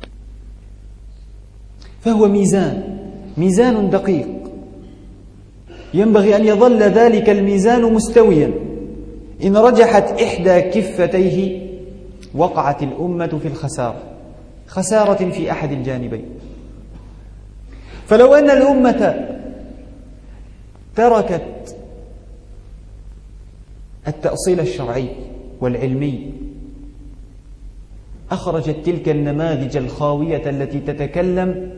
فهو ميزان، ميزان دقيق، ينبغي أن يظل ذلك الميزان مستويا. إن رجحت إحدى كفتيه وقعت الأمة في الخسارة، خسارة في أحد الجانبين. فلو أن الأمة تركت التأصيل الشرعي والعلمي، أخرجت تلك النماذج الخاوية التي تتكلم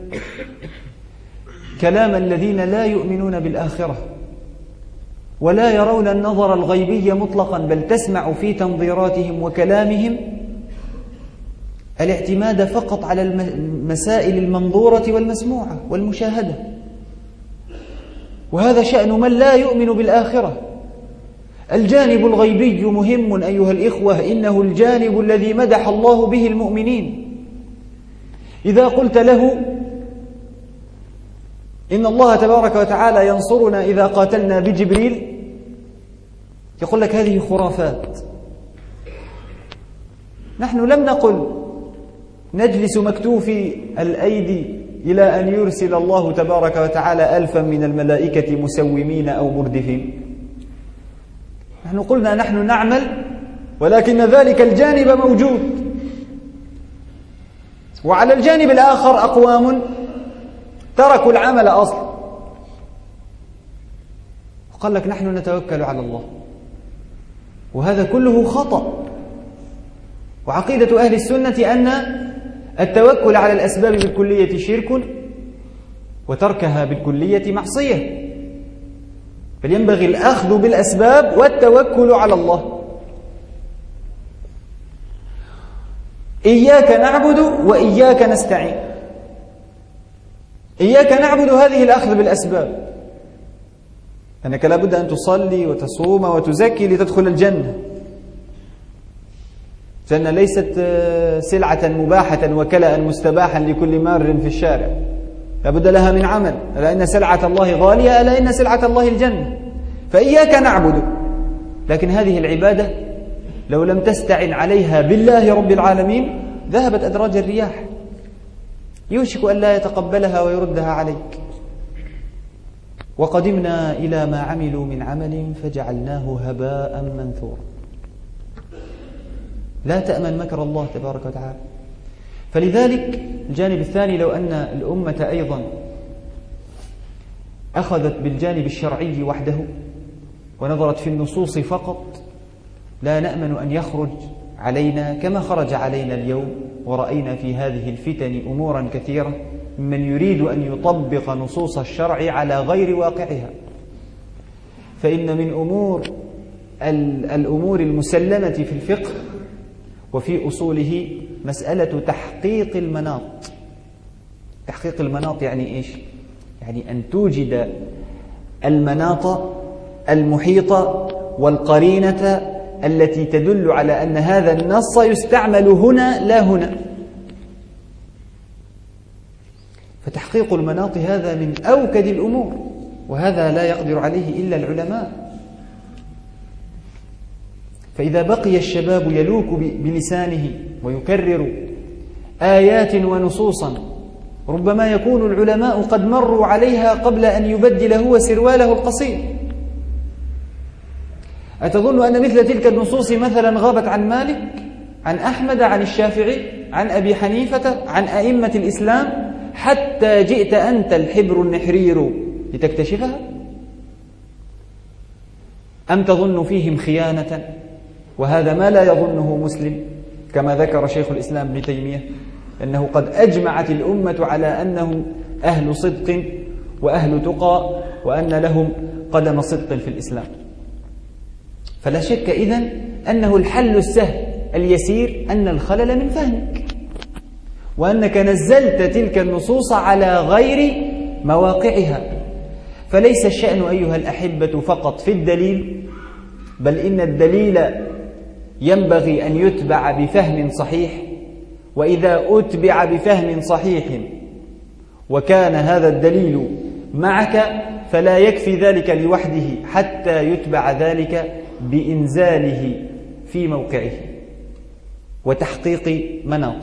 كلام الذين لا يؤمنون بالآخرة ولا يرون النظر الغيبي مطلقا، بل تسمع في تنظيراتهم وكلامهم الاعتماد فقط على المسائل المنظورة والمسموعة والمشاهدة. وهذا شأن من لا يؤمن بالآخرة. الجانب الغيبي مهم أيها الإخوة، إنه الجانب الذي مدح الله به المؤمنين. إذا قلت له إن الله تبارك وتعالى ينصرنا إذا قاتلنا بجبريل، يقول لك هذه خرافات. نحن لم نقل نجلس مكتوفي الأيدي إلى أن يرسل الله تبارك وتعالى ألفا من الملائكة مسومين أو مردفين. نحن قلنا نحن نعمل، ولكن ذلك الجانب موجود. وعلى الجانب الآخر أقوام تركوا العمل أصلا، وقال لك نحن نتوكل على الله، وهذا كله خطأ. وعقيدة أهل السنة أن التوكل على الأسباب بالكلية شرك، وتركها بالكلية معصية، بل ينبغي الأخذ بالأسباب والتوكل على الله. إياك نعبد وإياك نستعين. إياك نعبد هذه الأخذ بالأسباب، أنك لابد أن تصلي وتصوم وتزكي لتدخل الجنة. الجنة ليست سلعة مباحة وكلاء مستباحا لكل مار في الشارع، لابد لها من عمل. ألا إن سلعة الله غالية، ألا إن سلعة الله الجنة. فإياك نعبد، لكن هذه العبادة لو لم تستعن عليها بالله رب العالمين ذهبت أدراج الرياح، يوشك أن لا يتقبلها ويردها عليك. وقدمنا إلى ما عملوا من عمل فجعلناه هباء منثورا. لا تأمن مكر الله تبارك وتعالى. فلذلك الجانب الثاني، لو أن الأمة أيضا أخذت بالجانب الشرعي وحده ونظرت في النصوص فقط، لا نأمن أن يخرج علينا كما خرج علينا اليوم. ورأينا في هذه الفتن أمورا كثيرة من يريد أن يطبق نصوص الشرع على غير واقعها. فإن من أمور الأمور المسلمة في الفقه وفي أصوله مسألة تحقيق المناط. تحقيق المناط يعني إيش؟ يعني أن توجد المناط المحيطة والقرينة التي تدل على أن هذا النص يستعمل هنا لا هنا. فتحقيق المناط هذا من أوكد الأمور، وهذا لا يقدر عليه إلا العلماء. فإذا بقي الشباب يلوك بلسانه ويكرر آيات ونصوصا ربما يكون العلماء قد مروا عليها قبل أن يبدل هو سرواله القصير. أتظن أن مثل تلك النصوص مثلا غابت عن مالك، عن أحمد، عن الشافعي، عن أبي حنيفة، عن أئمة الإسلام، حتى جئت أنت الحبر النحرير لتكتشفها؟ أم تظن فيهم خيانة؟ وهذا ما لا يظنه مسلم، كما ذكر شيخ الإسلام ابن تيمية أنه قد أجمعت الأمة على أنهم أهل صدق وأهل تقى، وأن لهم قدم صدق في الإسلام. فلا شك إذن أنه الحل السهل اليسير أن الخلل من فهمك، وأنك نزلت تلك النصوص على غير مواقعها. فليس الشأن أيها الأحبة فقط في الدليل، بل إن الدليل ينبغي أن يتبع بفهم صحيح. وإذا أتبع بفهم صحيح وكان هذا الدليل معك فلا يكفي ذلك لوحده، حتى يتبع ذلك بإنزاله في موقعه وتحقيق مناطه.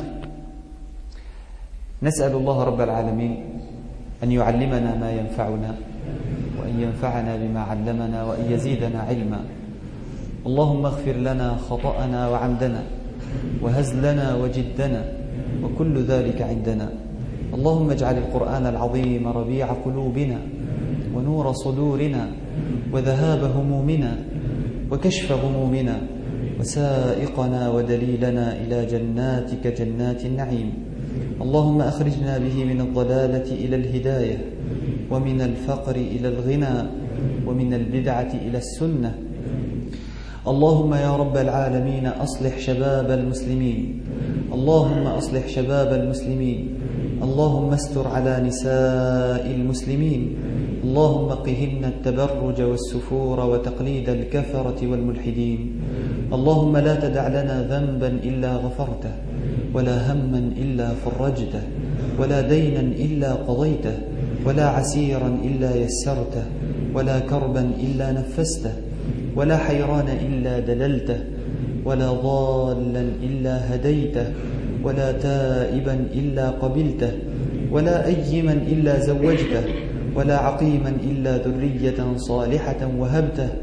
نسأل الله رب العالمين أن يعلمنا ما ينفعنا، وأن ينفعنا بما علمنا، وأن يزيدنا علما. اللهم اغفر لنا خطأنا وعمدنا وهزلنا وجدنا وكل ذلك عندنا. اللهم اجعل القرآن العظيم ربيع قلوبنا ونور صدورنا وذهاب همومنا وكشف غمومنا وسائقنا ودليلنا إلى جناتك جنات النعيم. اللهم أخرجنا به من الضلالة إلى الهداية، ومن الفقر إلى الغنى، ومن البدعة إلى السنة. اللهم يا رب العالمين أصلح شباب المسلمين، اللهم أصلح شباب المسلمين، اللهم استر على نساء المسلمين، اللهم قهن التبرج والسفور وتقليد الكفرة والملحدين. اللهم لا تدع لنا ذنبا إلا غفرته، ولا هما إلا فرجته، ولا دينا إلا قضيته، ولا عسيرا إلا يسرته، ولا كربا إلا نفسته، ولا حيران إلا دللته، ولا ضالا إلا هديته، ولا تائبا إلا قبلته، ولا أيما إلا زوجته، ولا عقيما إلا ذرية صالحة وهبته.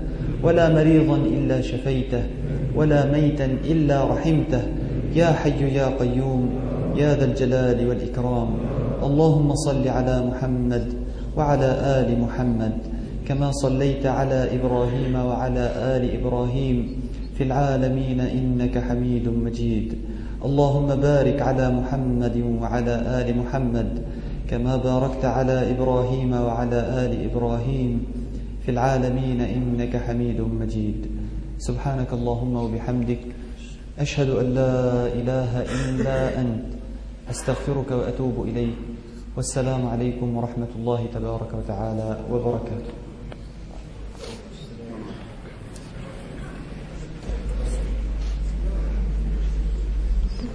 ولا مريضا إلا شفيته ولا ميتا إلا رحمته يا حي يا قيوم يا ذا الجلال والإكرام. اللهم صل على محمد وعلى آل محمد كما صليت على إبراهيم وعلى آل إبراهيم في العالمين إنك حميد مجيد. اللهم بارك على محمد وعلى آل محمد كما باركت على إبراهيم وعلى آل إبراهيم في العالمين إنك حميد مجيد. سبحانك اللهم وبحمدك أشهد أن لا إله إلا أنت أستغفرك وأتوب إليك. والسلام عليكم ورحمة الله تبارك وتعالى وبركاته.